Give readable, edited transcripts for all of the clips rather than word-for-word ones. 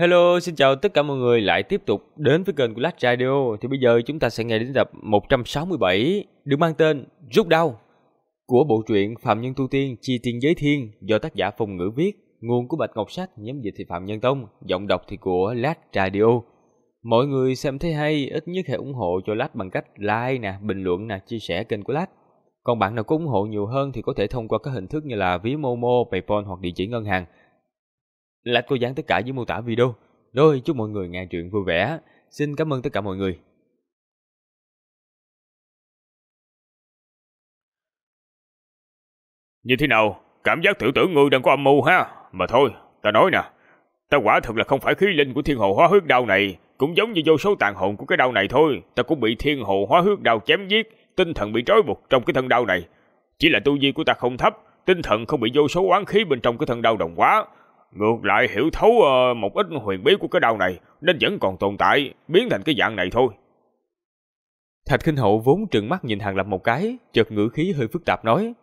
Hello, xin chào tất cả mọi người lại tiếp tục đến với kênh của Last Radio. Thì bây giờ chúng ta sẽ nghe đến tập 167 được mang tên Rút Đau của bộ truyện Phạm Nhân Tu Tiên Chi Tiên Giới Thiên do tác giả Phong Ngữ viết, nguồn của Bạch Ngọc Sách, nhóm dịch thì Phạm Nhân Tông, giọng đọc thì của Last Radio. Mọi người xem thấy hay, ít nhất hãy ủng hộ cho Last bằng cách like nè, bình luận nè, chia sẻ kênh của Last. Còn bạn nào có ủng hộ nhiều hơn thì có thể thông qua các hình thức như là ví Momo, PayPal hoặc địa chỉ ngân hàng. Last có dán tất cả dưới mô tả video. Rồi, chúc mọi người nghe truyện vui vẻ. Xin cảm ơn tất cả mọi người. Như thế nào? Cảm giác tưởng ngươi đang có âm mưu ha. Mà thôi, ta nói nè, ta quả thực là không phải khí linh của thiên hồ hóa huyết đao này, cũng giống như vô số tàn hồn của cái đao này thôi. Ta cũng bị thiên hồ hóa huyết đao chém giết, tinh thần bị trói buộc trong cái thân đao này. Chỉ là tu vi của ta không thấp, tinh thần không bị vô số oán khí bên trong cái thân đao đồng hóa. Ngược lại hiểu thấu một ít huyền bí của cái đao này, nên vẫn còn tồn tại, biến thành cái dạng này thôi. Thạch Khinh Hậu vốn trừng mắt nhìn Hàng Lập một cái, chợt ngữ khí hơi phức tạp nói: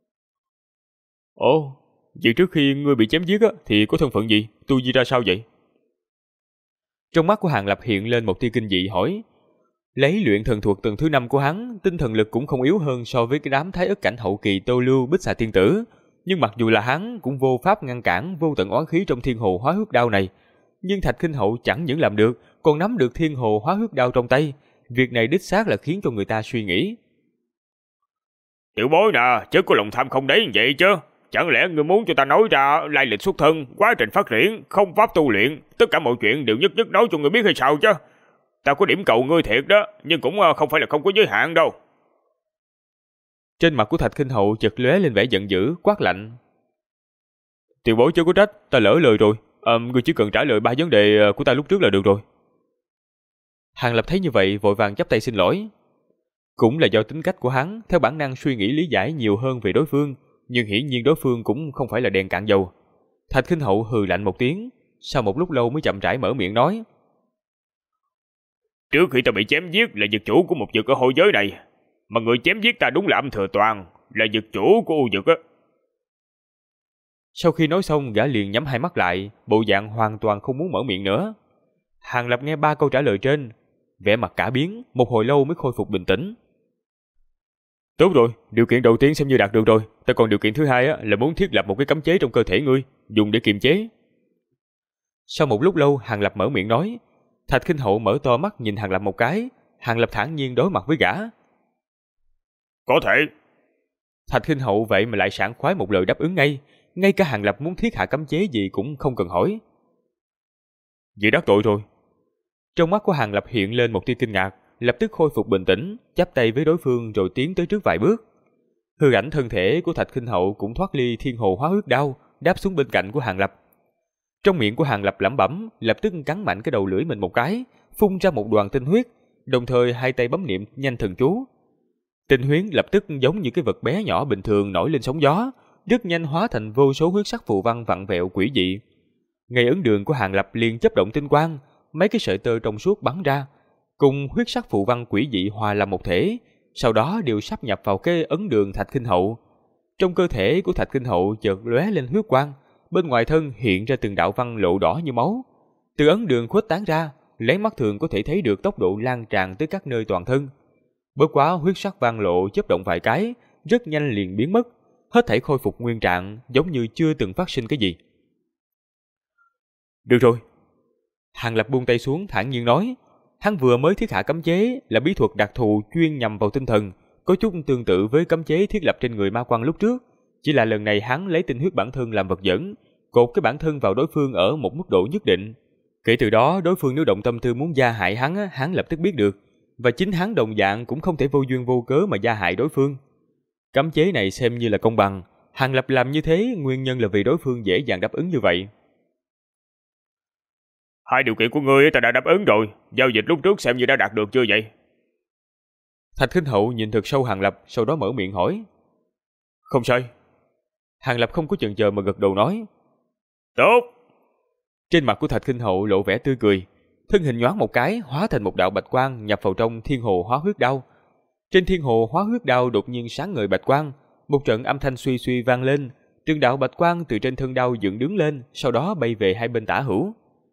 Ồ, vậy trước khi ngươi bị chém giết á, thì có thân phận gì? Tu vi ra sao vậy? Trong mắt của Hàng Lập hiện lên một tia kinh dị hỏi. Lấy luyện thần thuật tầng thứ 5 của hắn, tinh thần lực cũng không yếu hơn so với cái đám thái ức cảnh hậu kỳ Tô Lưu, Bích Xà Tiên Tử. Nhưng mặc dù là hắn cũng vô pháp ngăn cản vô tận oán khí trong thiên hồ hóa huyết đao này, nhưng Thạch Khinh Hậu chẳng những làm được, còn nắm được thiên hồ hóa huyết đao trong tay. Việc này đích xác là khiến cho người ta suy nghĩ. Tiểu bối nè, chứ có lòng tham không đấy vậy chứ? Chẳng lẽ ngươi muốn cho ta nói ra lai lịch xuất thân, quá trình phát triển, không pháp tu luyện, tất cả mọi chuyện đều nhất nhất nói cho ngươi biết hay sao chứ? Ta có điểm cầu ngươi thiệt đó, nhưng cũng không phải là không có giới hạn đâu. Trên mặt của Thạch Khinh Hậu chợt lóe lên vẻ giận dữ, quát lạnh: Tiểu bối chớ có trách, ta lỡ lời rồi. Ngươi chỉ cần trả lời 3 vấn đề của ta lúc trước là được rồi. Hàng Lập thấy như vậy vội vàng chắp tay xin lỗi. Cũng là do tính cách của hắn, theo bản năng suy nghĩ lý giải nhiều hơn về đối phương, nhưng hiển nhiên đối phương cũng không phải là đèn cạn dầu. Thạch Khinh Hậu hừ lạnh một tiếng, sau một lúc lâu mới chậm rãi mở miệng nói: Trước khi ta bị chém giết là vực chủ của một vực ở hội giới này, mà người chém giết ta đúng là Âm Thừa Toàn, là vực chủ của U vực á. Sau khi nói xong, gã liền nhắm hai mắt lại, bộ dạng hoàn toàn không muốn mở miệng nữa. Hàng Lập nghe 3 câu trả lời trên, vẻ mặt cả biến, một hồi lâu mới khôi phục bình tĩnh. Tốt rồi, điều kiện đầu tiên xem như đạt được rồi, ta còn điều kiện thứ hai là muốn thiết lập một cái cấm chế trong cơ thể ngươi, dùng để kiềm chế. Sau một lúc lâu, Hàng Lập mở miệng nói. Thạch Khinh Hậu mở to mắt nhìn Hàng Lập một cái, Hàng Lập thản nhiên đối mặt với gã. Có thể. Thạch Khinh Hậu vậy mà lại sảng khoái một lời đáp ứng ngay cả Hàng Lập muốn thiết hạ cấm chế gì cũng không cần hỏi. Vậy đắc tội rồi. Trong mắt của Hàng Lập hiện lên một tia kinh ngạc, lập tức khôi phục bình tĩnh, chắp tay với đối phương rồi tiến tới trước vài bước. Hư ảnh thân thể của Thạch Khinh Hậu cũng thoát ly thiên hồ hóa huyết đao, đáp xuống bên cạnh của Hàng Lập. Trong miệng của Hàng Lập lẩm bẩm, lập tức cắn mạnh cái đầu lưỡi mình một cái, phun ra một đoàn tinh huyết, đồng thời hai tay bấm niệm nhanh thần chú. Tinh huyết lập tức giống như cái vật bé nhỏ bình thường nổi lên sóng gió, rất nhanh hóa thành vô số huyết sắc phù văn vặn vẹo quỷ dị. Ngay ấn đường của Hàng Lập liền chớp động tinh quang, mấy cái sợi tơ trong suốt bắn ra, cùng huyết sắc phù văn quỷ dị hòa làm một thể, sau đó đều sáp nhập vào cái ấn đường Thạch Khinh Hậu. Trong cơ thể của Thạch Khinh Hậu chợt lóe lên huyết quang, bên ngoài thân hiện ra từng đạo văn lộ đỏ như máu. Từ ấn đường khuếch tán ra, lấy mắt thường có thể thấy được tốc độ lan tràn tới các nơi toàn thân. Bất quá huyết sắc văn lộ chớp động vài cái, rất nhanh liền biến mất, hết thảy khôi phục nguyên trạng, giống như chưa từng phát sinh cái gì. Được rồi. Hàng Lập buông tay xuống thản nhiên nói. Hắn vừa mới thiết hạ cấm chế là bí thuật đặc thù chuyên nhằm vào tinh thần, có chút tương tự với cấm chế thiết lập trên người ma quang lúc trước, chỉ là lần này hắn lấy tinh huyết bản thân làm vật dẫn, cột cái bản thân vào đối phương ở một mức độ nhất định. Kể từ đó, đối phương nếu động tâm tư muốn gia hại hắn, hắn lập tức biết được, và chính hắn đồng dạng cũng không thể vô duyên vô cớ mà gia hại đối phương. Cấm chế này xem như là công bằng, Hàng Lập làm như thế nguyên nhân là vì đối phương dễ dàng đáp ứng như vậy. Hai điều kiện của ngươi ta đã đáp ứng rồi, giao dịch lúc trước xem như đã đạt được chưa vậy? Thạch Khinh Hậu nhìn thật sâu Hàng Lập, sau đó mở miệng hỏi. Không sai. Hàng Lập không có chần chờ mà gật đầu nói. Tốt. Trên mặt của Thạch Khinh Hậu lộ vẻ tươi cười, thân hình nhoáng một cái hóa thành một đạo bạch quang nhập vào trong thiên hồ hóa huyết đao. Trên thiên hồ hóa huyết đao đột nhiên sáng ngời bạch quang, một trận âm thanh suy suy vang lên, từng đạo bạch quang từ trên thân đao dựng đứng lên, sau đó bay về hai bên tả hữu.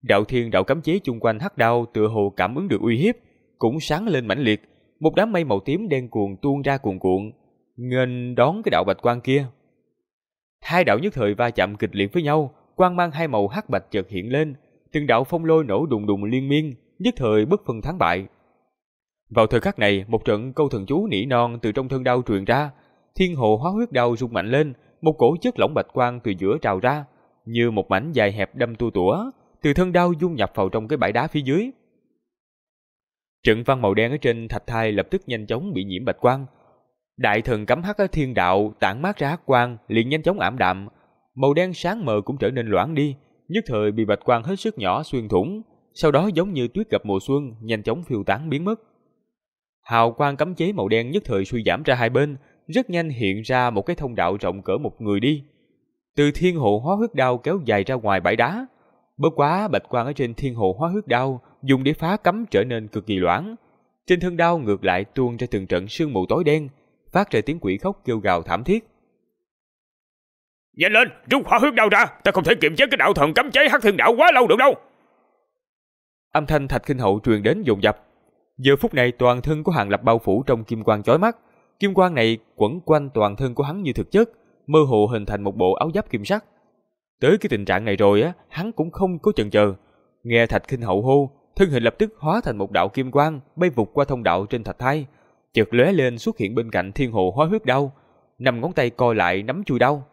Đạo thiên đạo cấm chế chung quanh hắc đao tựa hồ cảm ứng được uy hiếp, cũng sáng lên mãnh liệt, một đám mây màu tím đen cuồn tuôn ra cuồn cuộn, nghênh đón cái đạo bạch quang kia. Hai đạo nhất thời va chạm kịch liệt với nhau, quang mang hai màu hắc bạch chợt hiện lên, từng đạo phong lôi nổ đùng đùng liên miên, nhất thời bất phân thắng bại. Vào thời khắc này, một trận câu thần chú nỉ non từ trong thân đao truyền ra, thiên hồ hóa huyết đao rung mạnh lên, một cổ chất lỏng bạch quang từ giữa trào ra, như một mảnh dài hẹp đâm tua tủa, từ thân đao dung nhập vào trong cái bãi đá phía dưới. Trận văn màu đen ở trên thạch thai lập tức nhanh chóng bị nhiễm bạch quang. Đại thần cấm hắc ở thiên đạo tản mát ra hắc quang liền nhanh chóng ảm đạm, màu đen sáng mờ cũng trở nên loãng đi, nhất thời bị bạch quang hết sức nhỏ xuyên thủng, sau đó giống như tuyết gặp mùa xuân nhanh chóng phiêu tán biến mất. Hào quang cấm chế màu đen nhất thời suy giảm ra hai bên, rất nhanh hiện ra một cái thông đạo rộng cỡ một người đi. Từ thiên hồ hóa huyết đao kéo dài ra ngoài bãi đá. Bất quá bạch quang ở trên thiên hồ hóa huyết đao dùng để phá cấm trở nên cực kỳ loãng. Trên thân đao ngược lại tuôn ra từng trận sương mù tối đen, phát ra tiếng quỷ khóc kêu gào thảm thiết. Nhanh lên, rút hỏa huyết đao ra, ta không thể kiềm chế cái đạo thần cấm chế hắc thiên đạo quá lâu được đâu. Âm thanh Thạch Khinh Hậu truyền đến dồn dập. Giờ phút này toàn thân của Hàng Lập bao phủ trong kim quang chói mắt, kim quang này quẩn quanh toàn thân của hắn như thực chất, mơ hồ hình thành một bộ áo giáp kim sắc. Tới cái tình trạng này rồi á, hắn cũng không có chần chờ, nghe Thạch Khinh Hậu hô, thân hình lập tức hóa thành một đạo kim quang bay vụt qua thông đạo trên thạch thai, chợt lóe lên xuất hiện bên cạnh thiên hồ hóa huyết đao, năm ngón tay co lại nắm chui đao.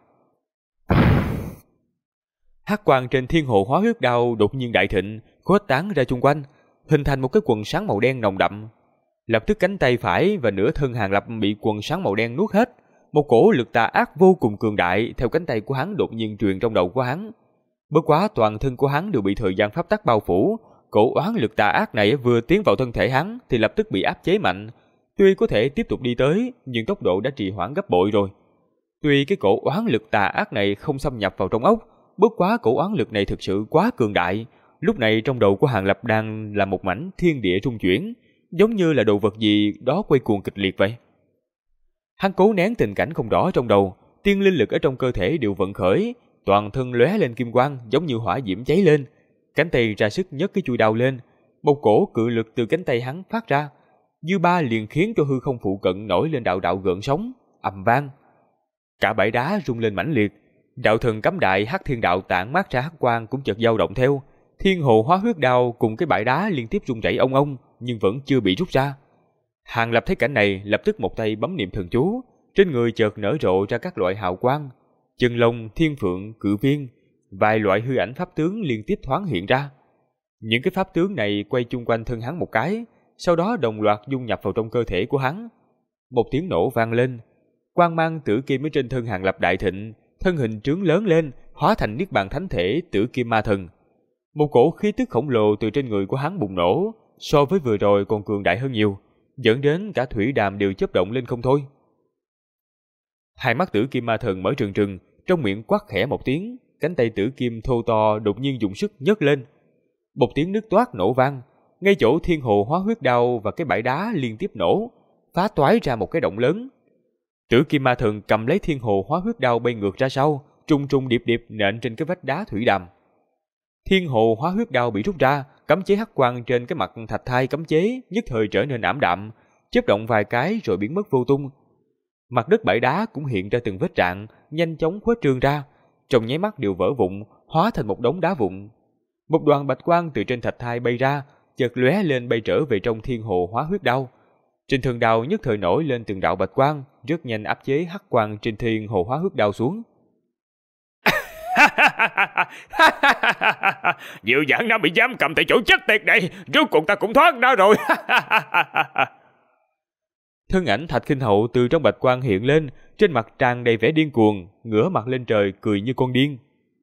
Hắc quang trên thiên hồ hóa huyết đao đột nhiên đại thịnh, khuếch tán ra chung quanh, hình thành một cái quần sáng màu đen nồng đậm. Lập tức cánh tay phải và nửa thân Hàng Lập bị quần sáng màu đen nuốt hết. Một cổ lực tà ác vô cùng cường đại theo cánh tay của hắn đột nhiên truyền trong đầu của hắn. Bất quá toàn thân của hắn đều bị thời gian pháp tắc bao phủ, cổ oán lực tà ác này vừa tiến vào thân thể hắn thì lập tức bị áp chế mạnh. Tuy có thể tiếp tục đi tới, nhưng tốc độ đã trì hoãn gấp bội rồi. Tuy cái cổ oán lực tà ác này không xâm nhập vào trong ốc, bất quá cổ oán lực này thực sự quá cường đại. Lúc này trong đầu của Hàng Lập đang là một mảnh thiên địa rung chuyển, giống như là đồ vật gì đó quay cuồng kịch liệt vậy. Hắn cố nén tình cảnh không rõ trong đầu, tiên linh lực ở trong cơ thể đều vận khởi, toàn thân lóe lên kim quang giống như hỏa diễm cháy lên, cánh tay ra sức nhấc cái chuôi đao lên, một cổ cự lực từ cánh tay hắn phát ra, dư ba liền khiến cho hư không phụ cận nổi lên đạo đạo gợn sóng, ầm vang. Cả bãi đá rung lên mãnh liệt, đạo thần cấm đại hắc thiên đạo tản mát ra hắc quang cũng chợt dao động theo, thiên hồ hóa huyết đao cùng cái bãi đá liên tiếp rung rẩy ong ong, nhưng vẫn chưa bị rút ra. Hàng Lập thấy cảnh này, lập tức một tay bấm niệm thần chú, trên người chợt nở rộ ra các loại hào quang, chân long, thiên phượng, cự viên, vài loại hư ảnh pháp tướng liên tiếp thoáng hiện ra. Những cái pháp tướng này quay chung quanh thân hắn một cái, sau đó đồng loạt dung nhập vào trong cơ thể của hắn. Một tiếng nổ vang lên, quang mang tử kim ở trên thân Hàng Lập đại thịnh, thân hình trướng lớn lên, hóa thành niết bàn thánh thể tử kim ma thần. Một cổ khí tức khổng lồ từ trên người của hắn bùng nổ, so với vừa rồi còn cường đại hơn nhiều, dẫn đến cả thủy đàm đều chớp động lên không thôi. Hai mắt tử kim ma thần mở trừng trừng, trong miệng quát khẽ một tiếng, cánh tay tử kim thô to đột nhiên dùng sức nhấc lên. Một tiếng nứt toát nổ vang, ngay chỗ thiên hồ hóa huyết đao và cái bãi đá liên tiếp nổ, phá toái ra một cái động lớn. Tử kim ma thần cầm lấy thiên hồ hóa huyết đao bay ngược ra sau, trùng trùng điệp điệp nện trên cái vách đá thủy đàm. Thiên hồ hóa huyết đao bị rút ra, cấm chế hắc quang trên cái mặt thạch thai cấm chế nhất thời trở nên ảm đạm, chớp động vài cái rồi biến mất vô tung. Mặt đất bãi đá cũng hiện ra từng vết rạn, nhanh chóng khuếch trương ra, trong nháy mắt đều vỡ vụn, hóa thành một đống đá vụn. Một đoàn bạch quang từ trên thạch thai bay ra, chợt lóe lên bay trở về trong thiên hồ hóa huyết đao. Trên thân đao nhất thời nổi lên từng đạo bạch quang, rất nhanh áp chế hắc quang trên thiên hồ hóa huyết đao xuống. Diệu Giảng Nam bị giam cầm tại chỗ chết tiệt này, rốt cuộc ta cũng thoát ra rồi. Thân ảnh Thạch Khinh Hậu từ trong bạch quang hiện lên, trên mặt tràn đầy vẻ điên cuồng, ngửa mặt lên trời cười như con điên.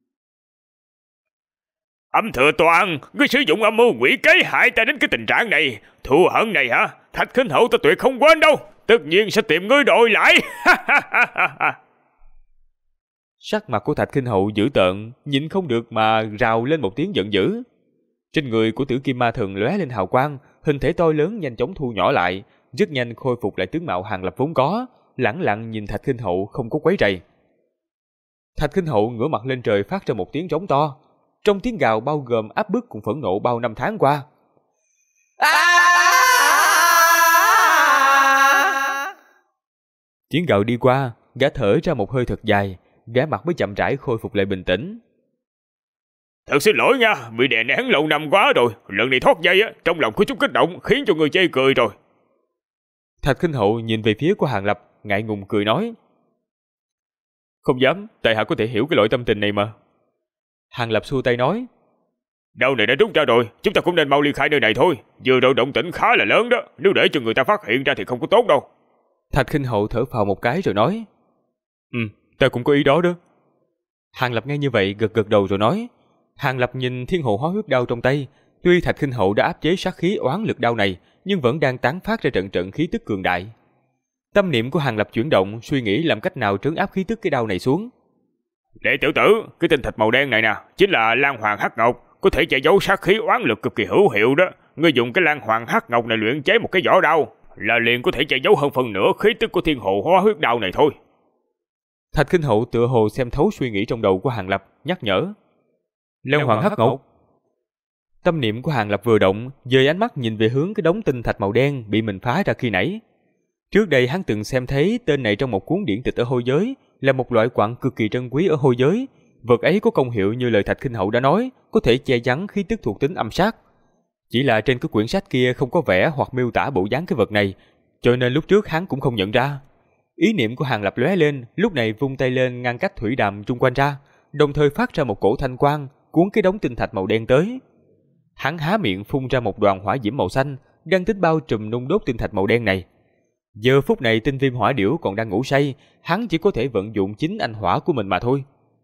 Âm Thừa Toàn, ngươi sử dụng âm mưu quỷ kế hại ta đến cái tình trạng này, thù hận này hả? Thạch Khinh Hậu ta tuyệt không quên đâu, tất nhiên sẽ tìm ngươi đòi lại. Sắc mặt của Thạch Khinh Hậu dữ tợn, nhịn không được mà rào lên một tiếng giận dữ. Trên người của Tử Kim Ma Thần lóe lên hào quang, hình thể to lớn nhanh chóng thu nhỏ lại, rất nhanh khôi phục lại tướng mạo Hàng Lập vốn có, lẳng lặng nhìn Thạch Khinh Hậu không có quấy rầy. Thạch Khinh Hậu ngửa mặt lên trời phát ra một tiếng rống to, trong tiếng gào bao gồm áp bức cùng phẫn nộ bao năm tháng qua. Tiếng gào đi qua, gã thở ra một hơi thật dài, vẻ mặt mới chậm rãi khôi phục lại bình tĩnh. Thật xin lỗi nha, bị đè nén lâu năm quá rồi, lần này thoát dây trong lòng có chút kích động, khiến cho người chê cười rồi. Thạch Khinh Hậu nhìn về phía của Hàng Lập, ngại ngùng cười nói. Không dám, tại hạ có thể hiểu cái loại tâm tình này mà. Hàng Lập xua tay nói. Đau này đã rút ra rồi, chúng ta cũng nên mau ly khai nơi này thôi. Vừa rồi động tĩnh khá là lớn đó, nếu để cho người ta phát hiện ra thì không có tốt đâu. Thạch Khinh Hậu thở phào một cái rồi nói. Ta cũng có ý đó đó. Hàng Lập nghe như vậy gật gật đầu rồi nói. Hàng Lập nhìn thiên hồ hóa huyết đao trong tay, tuy Thạch Khinh Hậu đã áp chế sát khí oán lực đao này, nhưng vẫn đang tán phát ra trận trận khí tức cường đại. Tâm niệm của Hàng Lập chuyển động, suy nghĩ làm cách nào trấn áp khí tức cái đao này xuống. Đệ tiểu tử, cái tinh thạch màu đen này nè, chính là Lan Hoàng Hắc Ngọc, có thể che giấu sát khí oán lực cực kỳ hữu hiệu đó. Ngươi dùng cái Lan Hoàng Hắc Ngọc này luyện chế một cái vỏ đao, là liền có thể che giấu hơn phần nửa khí tức của thiên hồ hóa huyết đao này thôi. Thạch Khinh Hậu tựa hồ xem thấu suy nghĩ trong đầu của Hàng Lập, nhắc nhở. Lan Hoàng Hắc Ngọc. Tâm niệm của Hàng Lập vừa động, dời ánh mắt nhìn về hướng cái đống tinh thạch màu đen bị mình phá ra khi nãy. Trước đây hắn từng xem thấy tên này trong một cuốn điển tịch ở hôi giới, là một loại quặng cực kỳ trân quý ở hôi giới. Vật ấy có công hiệu như lời Thạch Khinh Hậu đã nói, có thể che chắn khí tức thuộc tính âm sát. Chỉ là trên cái quyển sách kia không có vẽ hoặc miêu tả bộ dáng cái vật này, cho nên lúc trước hắn cũng không nhận ra. Ý niệm của Hàng Lập lóe lên, lúc này vung tay lên ngăn cách thủy đàm chung quanh ra, đồng thời phát ra một cổ thanh quang, cuốn cái đống tinh thạch màu đen tới. Hắn há miệng phun ra một đoàn hỏa diễm màu xanh, đang tính bao trùm nung đốt tinh thạch màu đen này. Giờ phút này tinh viêm hỏa điểu còn đang ngủ say, hắn chỉ có thể vận dụng chính anh hỏa của mình mà thôi.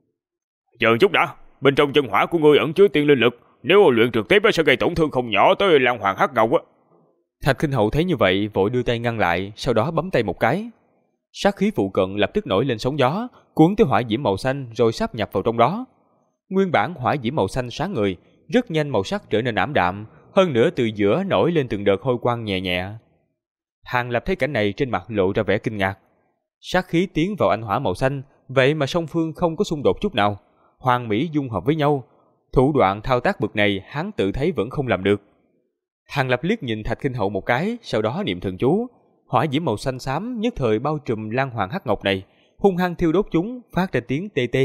Chờ chút đã, bên trong chân hỏa của ngươi ẩn chứa tiên linh lực, nếu luyện trực tiếp sẽ gây tổn thương không nhỏ tới Lan Hoàng Hắc Ngọc á. Thạch Khinh Hậu thấy như vậy, vội đưa tay ngăn lại, sau đó bấm tay một cái. Sát khí phụ cận lập tức nổi lên sóng gió, cuốn tới hỏa diễm màu xanh rồi sáp nhập vào trong đó. Nguyên bản hỏa diễm màu xanh sáng ngời, rất nhanh màu sắc trở nên ảm đạm, hơn nữa từ giữa nổi lên từng đợt hôi quang nhẹ nhẹ. Hàng Lập thấy cảnh này trên mặt lộ ra vẻ kinh ngạc. Sát khí tiến vào anh hỏa màu xanh, vậy mà song phương không có xung đột chút nào, hoàn mỹ dung hợp với nhau. Thủ đoạn thao tác bực này hắn tự thấy vẫn không làm được. Hàng Lập liếc nhìn Thạch Khinh Hậu một cái, sau đó niệm thần chú, hỏa diễm màu xanh xám nhất thời bao trùm Lan Hoàng Hắc Ngọc này, hung hăng thiêu đốt chúng, phát ra tiếng tê tê.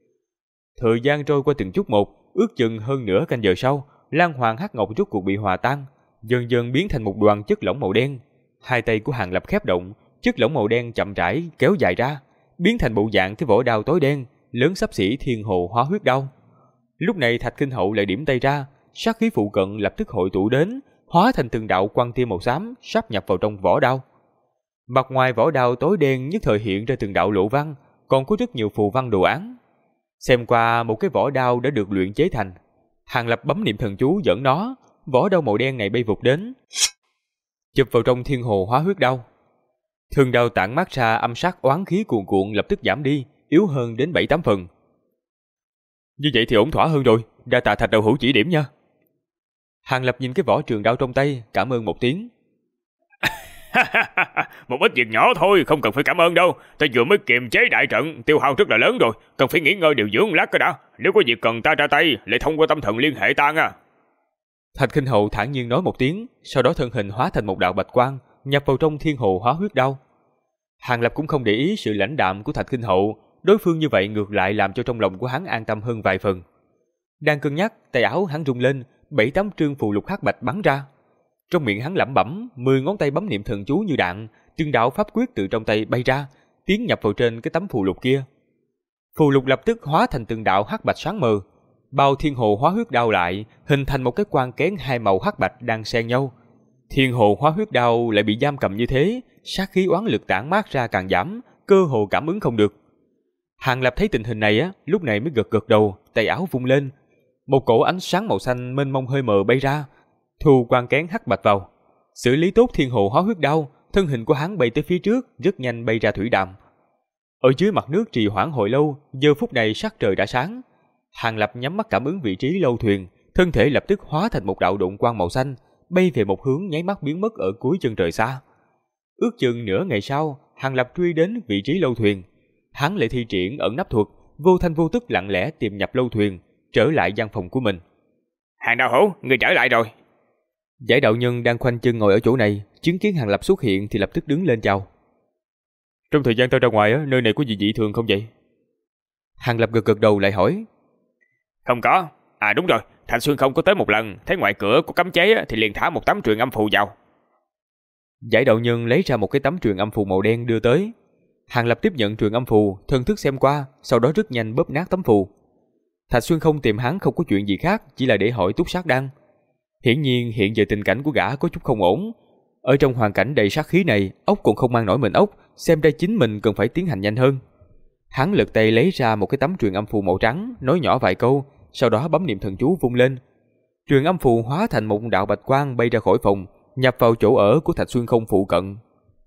Thời gian trôi qua từng chút một, ước chừng hơn nửa canh giờ sau, Lan Hoàng Hắc Ngọc rốt cuộc bị hòa tan, dần dần biến thành một đoàn chất lỏng màu đen. Hai tay của Hàng Lập khép động, chất lỏng màu đen chậm rãi kéo dài ra, biến thành bộ dạng cái vỏ đao tối đen, lớn xấp xỉ thiên hồ hóa huyết đao. Lúc này Thạch Khinh Hậu lại điểm tay ra, sát khí phụ cận lập tức hội tụ đến, hóa thành từng đạo quang tia màu xám sáp nhập vào trong vỏ đao. Mặt ngoài vỏ đao tối đen nhất thời hiện ra từng đạo lộ văn, còn có rất nhiều phù văn đồ án. Xem qua một cái vỏ đao đã được luyện chế thành, Hàng Lập bấm niệm thần chú dẫn nó, vỏ đao màu đen này bay vụt đến, chụp vào trong thiên hồ hóa huyết đao. Thương đao tản mát ra âm sát oán khí cuồn cuộn lập tức giảm đi, yếu hơn đến 7-8 phần. Như vậy thì ổn thỏa hơn rồi, đa tạ Thạch đạo hữu chỉ điểm nha. Hàng Lập nhìn cái vỏ trường đao trong tay, cảm ơn một tiếng. Một ít việc nhỏ thôi, không cần phải cảm ơn đâu. Ta vừa mới kiềm chế đại trận, tiêu hao rất là lớn rồi, cần phải nghỉ ngơi điều dưỡng lát cái đã. Nếu có việc cần ta ra tay, lại thông qua tâm thần liên hệ ta nha. Thạch Khinh Hậu thản nhiên nói một tiếng, sau đó thân hình hóa thành một đạo bạch quang, nhập vào trong thiên hồ hóa huyết đao. Hàng Lập cũng không để ý sự lãnh đạm của Thạch Khinh Hậu, đối phương như vậy ngược lại làm cho trong lòng của hắn an tâm hơn vài phần. Đang cân nhắc, tay áo hắn rung lên, 7-8 trương phù lục hắc bạch bắn ra. Trong miệng hắn lẩm bẩm, 10 ngón tay bấm niệm thần chú như đạn, từng đạo pháp quyết từ trong tay bay ra, tiến nhập vào trên cái tấm phù lục kia. Phù lục lập tức hóa thành từng đạo hắc bạch sáng mờ, bao thiên hồ hóa huyết đao lại, hình thành một cái quan kén hai màu hắc bạch đang xen nhau. Thiên hồ hóa huyết đao lại bị giam cầm như thế, sát khí oán lực tản mát ra càng giảm, cơ hồ cảm ứng không được. Hàng Lập thấy tình hình này lúc này mới gật gật đầu, tay áo vung lên, một cổ ánh sáng màu xanh mênh mông hơi mờ bay ra, thu quan kén hắc bạch vào. Xử lý tốt thiên hồ hóa huyết đao, thân hình của hắn bay tới phía trước, rất nhanh bay ra thủy đàm. Ở dưới mặt nước trì hoãn hồi lâu, giờ phút này sắc trời đã sáng. Hàng Lập nhắm mắt cảm ứng vị trí lâu thuyền, thân thể lập tức hóa thành một đạo độn quang màu xanh, bay về một hướng nháy mắt biến mất ở cuối chân trời xa. Ước chừng nửa ngày sau, Hàng Lập truy đến vị trí lâu thuyền. Hắn lại thi triển ẩn nấp thuật, vô thanh vô tức lặng lẽ tìm nhập lâu thuyền, trở lại gian phòng của mình. Hàng đạo hữu, người trở lại rồi. Giải đạo nhân đang khoanh chân ngồi ở chỗ này, chứng kiến Hàng Lập xuất hiện thì lập tức đứng lên chào. Trong thời gian tao ra ngoài, nơi này có gì dị thường không vậy? Hàng Lập gật gật đầu lại hỏi. Không có. À đúng rồi, Thành Xuyên không có tới một lần, thấy ngoài cửa có cấm chế thì liền thả một tấm truyền âm phù vào. Giải đạo nhân lấy ra một cái tấm truyền âm phù màu đen đưa tới. Hàng Lập tiếp nhận truyền âm phù, thần thức xem qua, sau đó rất nhanh bóp nát tấm phù. Thạch Xuyên không tìm hắn không có chuyện gì khác, chỉ là để hỏi túc sát đan. Hiển nhiên hiện giờ tình cảnh của gã có chút không ổn. Ở trong hoàn cảnh đầy sát khí này, ốc còn không mang nổi mình ốc, xem ra chính mình cần phải tiến hành nhanh hơn. Hắn lật tay lấy ra một cái tấm truyền âm phù màu trắng, nói nhỏ vài câu, sau đó bấm niệm thần chú vung lên. Truyền âm phù hóa thành một đạo bạch quang bay ra khỏi phòng, nhập vào chỗ ở của Thạch Xuyên không phụ cận.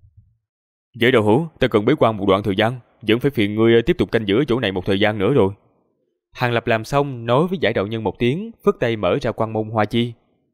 Giới đạo hữu, ta cần bế quan một đoạn thời gian, vẫn phải phiền ngươi tiếp tục canh giữ chỗ này một thời gian nữa rồi. Hàng Lập làm xong nói với giải đạo nhân một tiếng, phất tay mở ra quan môn hoa chi.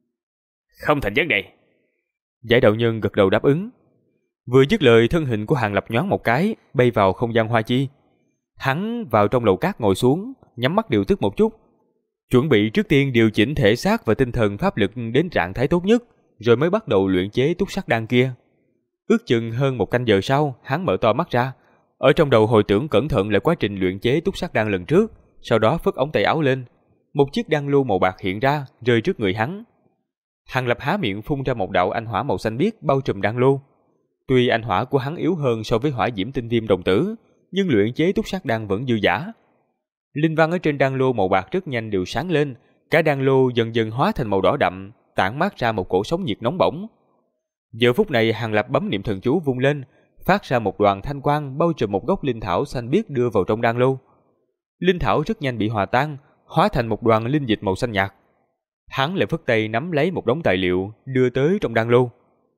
Không thành vấn đề. Giải đạo nhân gật đầu đáp ứng. Vừa dứt lời, thân hình của Hàng Lập nhoáng một cái, bay vào không gian hoa chi. Hắn vào trong lầu cát ngồi xuống, nhắm mắt điều tức một chút, chuẩn bị trước tiên điều chỉnh thể xác và tinh thần pháp lực đến trạng thái tốt nhất, rồi mới bắt đầu luyện chế túc sắc đan kia. Ước chừng hơn một canh giờ sau, hắn mở to mắt ra, ở trong đầu hồi tưởng cẩn thận lại quá trình luyện chế túc sắc đan lần trước, sau đó phất ống tay áo lên, một chiếc đan lô màu bạc hiện ra, rơi trước người hắn. Hàng Lập há miệng phun ra một đạo anh hỏa màu xanh biếc bao trùm đan lô. Tuy anh hỏa của hắn yếu hơn so với hỏa diễm tinh viêm đồng tử, nhưng luyện chế túc sắc đan vẫn dư dả. Linh văn ở trên đan lô màu bạc rất nhanh đều sáng lên, cả đan lô dần dần hóa thành màu đỏ đậm, tản mát ra một cổ sóng nhiệt nóng bỏng. Giờ phút này Hàng Lập bấm niệm thần chú vung lên, phát ra một đoàn thanh quang bao trùm một gốc linh thảo xanh biếc đưa vào trong đan lô. Linh thảo rất nhanh bị hòa tan, hóa thành một đoàn linh dịch màu xanh nhạt. Hắn lại phất tay nắm lấy một đống tài liệu đưa tới trong đan lô.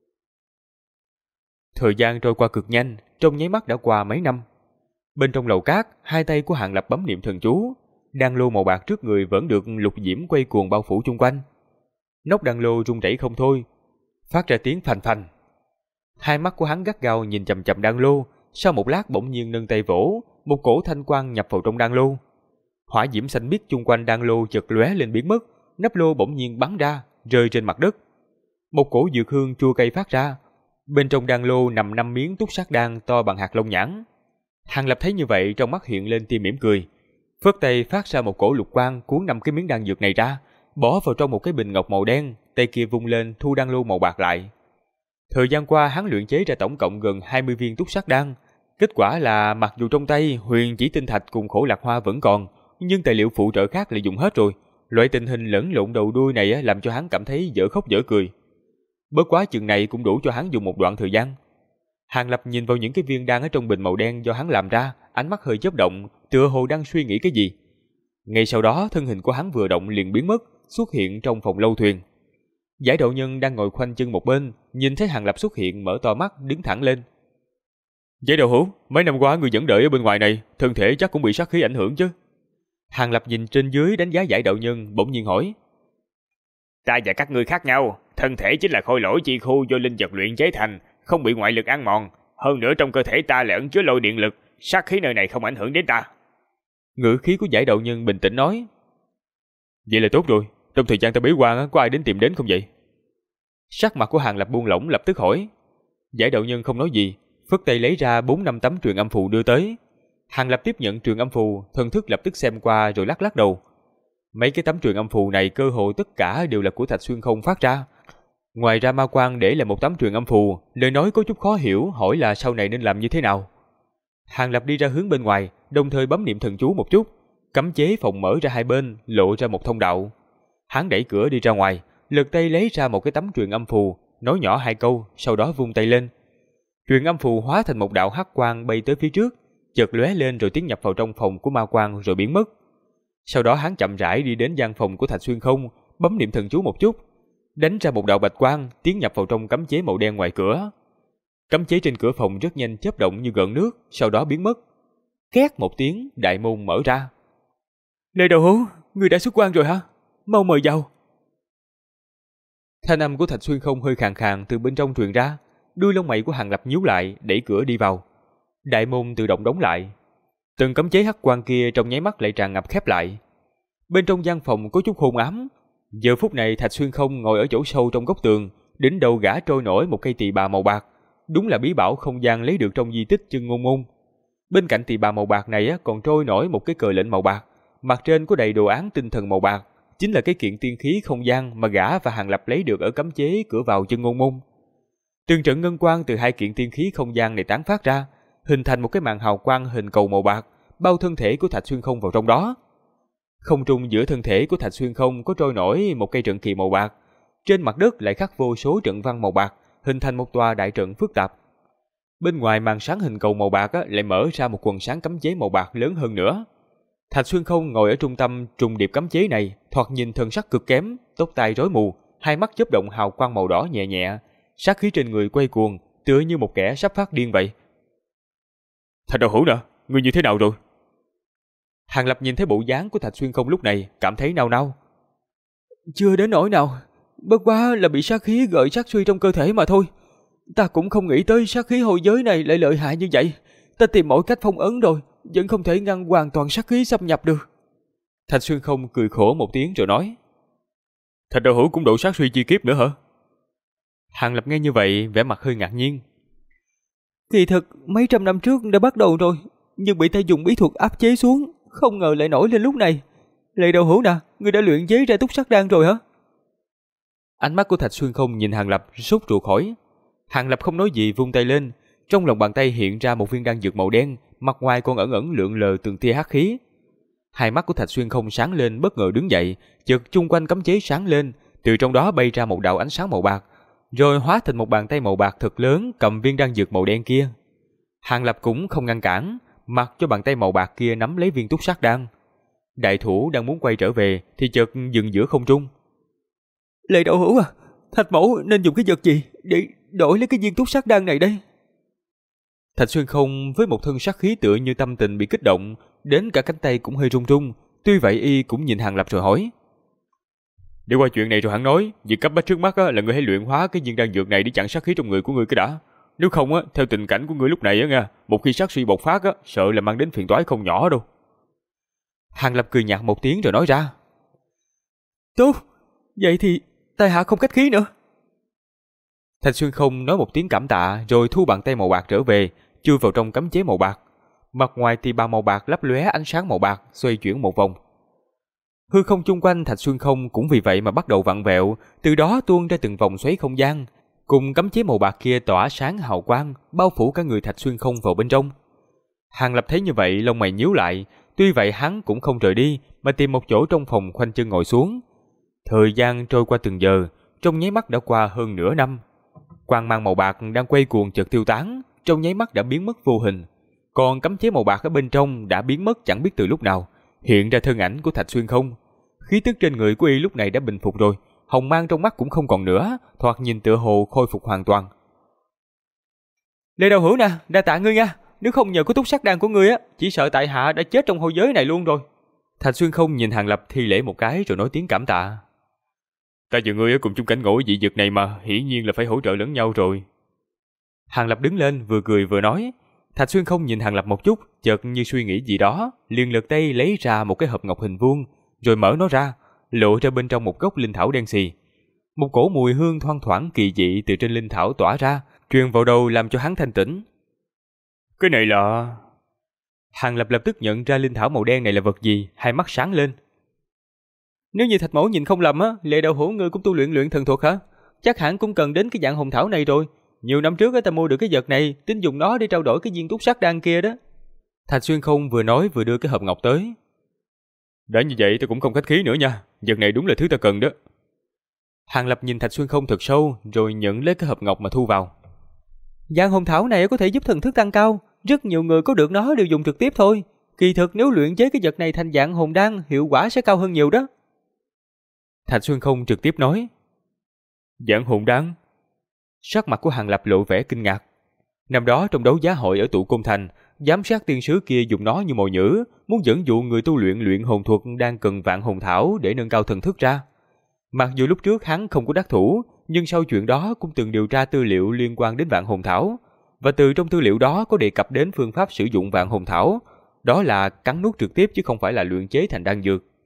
Thời gian trôi qua cực nhanh, trong nháy mắt đã qua mấy năm. Bên trong lầu cát, hai tay của Hàng Lập bấm niệm thần chú, đan lô màu bạc trước người vẫn được lục diễm quay cuồng bao phủ chung quanh. Nóc đan lô rung rẩy không thôi, phát ra tiếng phành phành. Hai mắt của hắn gắt gao nhìn chằm chằm đan lô, sau một lát bỗng nhiên nâng tay vỗ, một cổ thanh quang nhập vào trong đan lô. Hỏa diễm xanh biếc chung quanh đan lô chợt lóe lên biến mất, nắp lô bỗng nhiên bắn ra, rơi trên mặt đất. Một cổ dược hương chua cay phát ra. Bên trong đan lô nằm 5 miếng túc sát đan to bằng hạt lông nhãn. Hàng Lập thấy như vậy trong mắt hiện lên tia mỉm cười, phất tay phát ra một cổ lục quang cuốn 5 cái miếng đan dược này ra, bỏ vào trong một cái bình ngọc màu đen, tay kia vung lên thu đan lô màu bạc lại. Thời gian qua hắn luyện chế ra tổng cộng gần 20 viên túc sát đan, kết quả là mặc dù trong tay huyền chỉ tinh thạch cùng khổ lạc hoa vẫn còn, nhưng tài liệu phụ trợ khác lại dùng hết rồi. Loại tình hình lẫn lộn đầu đuôi này làm cho hắn cảm thấy dở khóc dở cười. Bất quá chừng này cũng đủ cho hắn dùng một đoạn thời gian. Hàng Lập nhìn vào những cái viên đan ở trong bình màu đen do hắn làm ra, ánh mắt hơi chớp động, tựa hồ đang suy nghĩ cái gì. Ngay sau đó thân hình của hắn vừa động liền biến mất, xuất hiện trong phòng lâu thuyền. Giải đạo nhân đang ngồi khoanh chân một bên, nhìn thấy Hàng Lập xuất hiện mở to mắt đứng thẳng lên. Giải đạo hữu, mấy năm qua người vẫn đợi ở bên ngoài này, thân thể chắc cũng bị sát khí ảnh hưởng chứ? Hàng Lập nhìn trên dưới đánh giá giải đạo nhân, bỗng nhiên hỏi. Ta và các ngươi khác nhau, thân thể chính là khôi lỗi chi khu do linh vật luyện chế thành, không bị ngoại lực ăn mòn. Hơn nữa trong cơ thể ta lại ẩn chứa lôi điện lực, sát khí nơi này không ảnh hưởng đến ta. Ngữ khí của giải đạo nhân bình tĩnh nói. Vậy là tốt rồi, trong thời gian ta bế quan có ai đến tìm đến không vậy? Sắc mặt của Hàng Lập buông lỏng lập tức hỏi. Giải đạo nhân không nói gì, phất tay lấy ra 4-5 tấm truyền âm phù đưa tới. Hàng Lập tiếp nhận truyền âm phù, thần thức lập tức xem qua rồi lắc lắc đầu. Mấy cái tấm truyền âm phù này cơ hội tất cả đều là của Thạch Xuyên không phát ra. Ngoài ra Ma Quang để lại một tấm truyền âm phù, lời nói có chút khó hiểu, hỏi là sau này nên làm như thế nào. Hàng Lập đi ra hướng bên ngoài, đồng thời bấm niệm thần chú một chút, cấm chế phòng mở ra hai bên, lộ ra một thông đạo. Hắn đẩy cửa đi ra ngoài, lật tay lấy ra một cái tấm truyền âm phù, nói nhỏ hai câu, sau đó vung tay lên. Truyền âm phù hóa thành một đạo hắc quang bay tới phía trước, chợt lóe lên rồi tiến nhập vào trong phòng của Ma Quang rồi biến mất. Sau đó hắn chậm rãi đi đến gian phòng của Thạch Xuyên không, bấm niệm thần chú một chút, đánh ra một đạo bạch quang tiến nhập vào trong cấm chế màu đen ngoài cửa. Cấm chế trên cửa phòng rất nhanh chớp động như gợn nước, sau đó biến mất. Két một tiếng, đại môn mở ra. Lê Đầu Hú, người đã xuất quan rồi hả? Mau mời vào. Thanh âm của Thạch Xuyên không hơi khàn khàn từ bên trong truyền ra, đuôi lông mày của Hàng Lập nhíu lại, đẩy cửa đi vào. Đại môn tự động đóng lại. Từng cấm chế hắc quang kia trong nháy mắt lại tràn ngập khép lại. Bên trong gian phòng có chút hôn ám. Giờ phút này Thạch Xuyên Không ngồi ở chỗ sâu trong góc tường, đỉnh đầu gã trôi nổi một cây tỳ bà màu bạc, đúng là bí bảo không gian lấy được trong di tích Chân Ngôn Môn. Bên cạnh tỳ bà màu bạc này còn trôi nổi một cái cờ lệnh màu bạc, mặt trên có đầy đồ án tinh thần màu bạc, chính là cái kiện tiên khí không gian mà gã và Hàng Lập lấy được ở cấm chế cửa vào Chân Ngôn Môn. Từng trận ngân quang từ hai kiện tiên khí không gian này tán phát ra, hình thành một cái màn hào quang hình cầu màu bạc, bao thân thể của Thạch Xuyên Không vào trong đó. Không trung giữa thân thể của Thạch Xuyên Không có trôi nổi một cây trận kỳ màu bạc, trên mặt đất lại khắc vô số trận văn màu bạc, hình thành một tòa đại trận phức tạp. Bên ngoài màn sáng hình cầu màu bạc lại mở ra một quần sáng cấm chế màu bạc lớn hơn nữa. Thạch Xuyên Không ngồi ở trung tâm trùng điệp cấm chế này, thoạt nhìn thần sắc cực kém, tóc tai rối mù, hai mắt chớp động hào quang màu đỏ nhẹ nhẹ, sát khí trên người quay cuồng, tựa như một kẻ sắp phát điên vậy. Thạch Đạo Hữu nè, ngươi như thế nào rồi? Hàng Lập nhìn thấy bộ dáng của Thạch Xuyên Không lúc này, cảm thấy nao nao. Chưa đến nỗi nào, bất quá là bị sát khí gợi sát suy trong cơ thể mà thôi. Ta cũng không nghĩ tới sát khí hồi giới này lại lợi hại như vậy. Ta tìm mọi cách phong ấn rồi, vẫn không thể ngăn hoàn toàn sát khí xâm nhập được. Thạch Xuyên Không cười khổ một tiếng rồi nói. Thạch Đạo Hữu cũng độ sát suy chi kiếp nữa hả? Hàng Lập nghe như vậy, vẻ mặt hơi ngạc nhiên. Kỳ thực, mấy trăm năm trước đã bắt đầu rồi, nhưng bị ta dùng bí thuật áp chế xuống, không ngờ lại nổi lên lúc này. Lệ Đạo Hữu nè, ngươi đã luyện chế ra túc sắc đan rồi hả? Ánh mắt của Thạch Xuyên Không nhìn Hàng Lập sốt ruột hỏi. Hàng Lập không nói gì, vung tay lên, trong lòng bàn tay hiện ra một viên đan dược màu đen, mặt ngoài còn ẩn ẩn lượn lờ từng tia hắc khí. Hai mắt của Thạch Xuyên Không sáng lên, bất ngờ đứng dậy, chợt chung quanh cấm chế sáng lên, từ trong đó bay ra một đạo ánh sáng màu bạc, rồi hóa thành một bàn tay màu bạc thật lớn cầm viên đan dược màu đen kia. Hàng Lập cũng không ngăn cản, mặc cho bàn tay màu bạc kia nắm lấy viên túc sát đan. Đại thủ đang muốn quay trở về thì chợt dừng giữa không trung. Lệ Đạo Hữu à, Thạch Mẫu nên dùng cái vật gì để đổi lấy cái viên túc sát đan này đây? Thạch Xuyên Không với một thân sát khí tựa như tâm tình bị kích động, đến cả cánh tay cũng hơi run run. Tuy vậy y cũng nhìn Hàng Lập rồi hỏi. Để qua chuyện này rồi hẳn nói, việc cấp bách trước mắt là ngươi hãy luyện hóa cái viên đan dược này để chặn sát khí trong người của ngươi cái đã. Nếu không theo tình cảnh của ngươi lúc này nha, một khi sát suy bộc phát sợ là mang đến phiền toái không nhỏ đâu. Hàng Lập cười nhạt một tiếng rồi nói ra. Tốt, vậy thì tại hạ không khách khí nữa. Thạch Xuyên Không nói một tiếng cảm tạ rồi thu bàn tay màu bạc trở về, chui vào trong cấm chế màu bạc. Mặt ngoài thì bà màu bạc lấp lóe ánh sáng màu bạc, xoay chuyển một vòng. Hư không chung quanh Thạch Xuyên Không cũng vì vậy mà bắt đầu vặn vẹo, từ đó tuôn ra từng vòng xoáy không gian, cùng cấm chế màu bạc kia tỏa sáng hào quang, bao phủ cả người Thạch Xuyên Không vào bên trong. Hàng Lập thấy như vậy, lông mày nhíu lại, tuy vậy hắn cũng không rời đi, mà tìm một chỗ trong phòng khoanh chân ngồi xuống. Thời gian trôi qua từng giờ, trong nháy mắt đã qua hơn nửa năm. Quang mang màu bạc đang quay cuồng chợt tiêu tán, trong nháy mắt đã biến mất vô hình. Còn cấm chế màu bạc ở bên trong đã biến mất chẳng biết từ lúc nào, hiện ra thân ảnh của Thạch Xuyên Không. Khí tức trên người của y lúc này đã bình phục rồi, hồng mang trong mắt cũng không còn nữa, thoạt nhìn tựa hồ khôi phục hoàn toàn. Lê Đạo Hữu nè, đa tạ ngươi nha, nếu không nhờ có túc sắc đan của ngươi chỉ sợ tại hạ đã chết trong hôi giới này luôn rồi. Thạch Xuyên Không nhìn Hàng Lập thi lễ một cái rồi nói tiếng cảm tạ. Ta và ngươi cùng chung cảnh ngộ dị vực này mà, hiển nhiên là phải hỗ trợ lẫn nhau rồi. Hàng Lập đứng lên vừa cười vừa nói. Thạch Xuyên Không nhìn Hàng Lập một chút, chợt như suy nghĩ gì đó, liền lật tay lấy ra một cái hộp ngọc hình vuông, rồi mở nó ra, lộ ra bên trong một gốc linh thảo đen xì. Một cổ mùi hương thoang thoảng kỳ dị từ trên linh thảo tỏa ra, truyền vào đầu làm cho hắn thanh tỉnh. Cái này là... Hàng Lập lập tức nhận ra linh thảo màu đen này là vật gì, hai mắt sáng lên. Nếu như Thạch Mẫu nhìn không lầm Lệ Đạo Hữu ngươi cũng tu luyện thần thuật hả? Chắc hẳn cũng cần đến cái dạng hồng thảo này rồi. Nhiều năm trước ta mua được cái vật này, tính dùng nó để trao đổi cái viên túc sắc đan kia đó. Thạch Xuyên Không vừa nói vừa đưa cái hộp ngọc tới. Đã như vậy ta cũng không khách khí nữa nha, vật này đúng là thứ ta cần đó. Hàng Lập nhìn Thạch Xuyên Không thật sâu, rồi nhận lấy cái hộp ngọc mà thu vào. Dạng hồng thảo này có thể giúp thần thức tăng cao, rất nhiều người có được nó đều dùng trực tiếp thôi. Kỳ thực nếu luyện chế cái vật này thành dạng hồn đan, hiệu quả sẽ cao hơn nhiều đó. Thạch Xuyên Không trực tiếp nói. Dạng hồn đan? Sắc mặt của Hàng Lập lộ vẻ kinh ngạc. Năm đó trong đấu giá hội ở Tụ Côn Thành, giám sát tiên sứ kia dùng nó như mồi nhử, muốn dẫn dụ người tu luyện hồn thuật đang cần vạn hồn thảo để nâng cao thần thức ra. Mặc dù lúc trước hắn không có đắc thủ, nhưng sau chuyện đó cũng từng điều tra tư liệu liên quan đến vạn hồn thảo, và từ trong tư liệu đó có đề cập đến phương pháp sử dụng vạn hồn thảo, đó là cắn nuốt trực tiếp chứ không phải là luyện chế thành đan dược.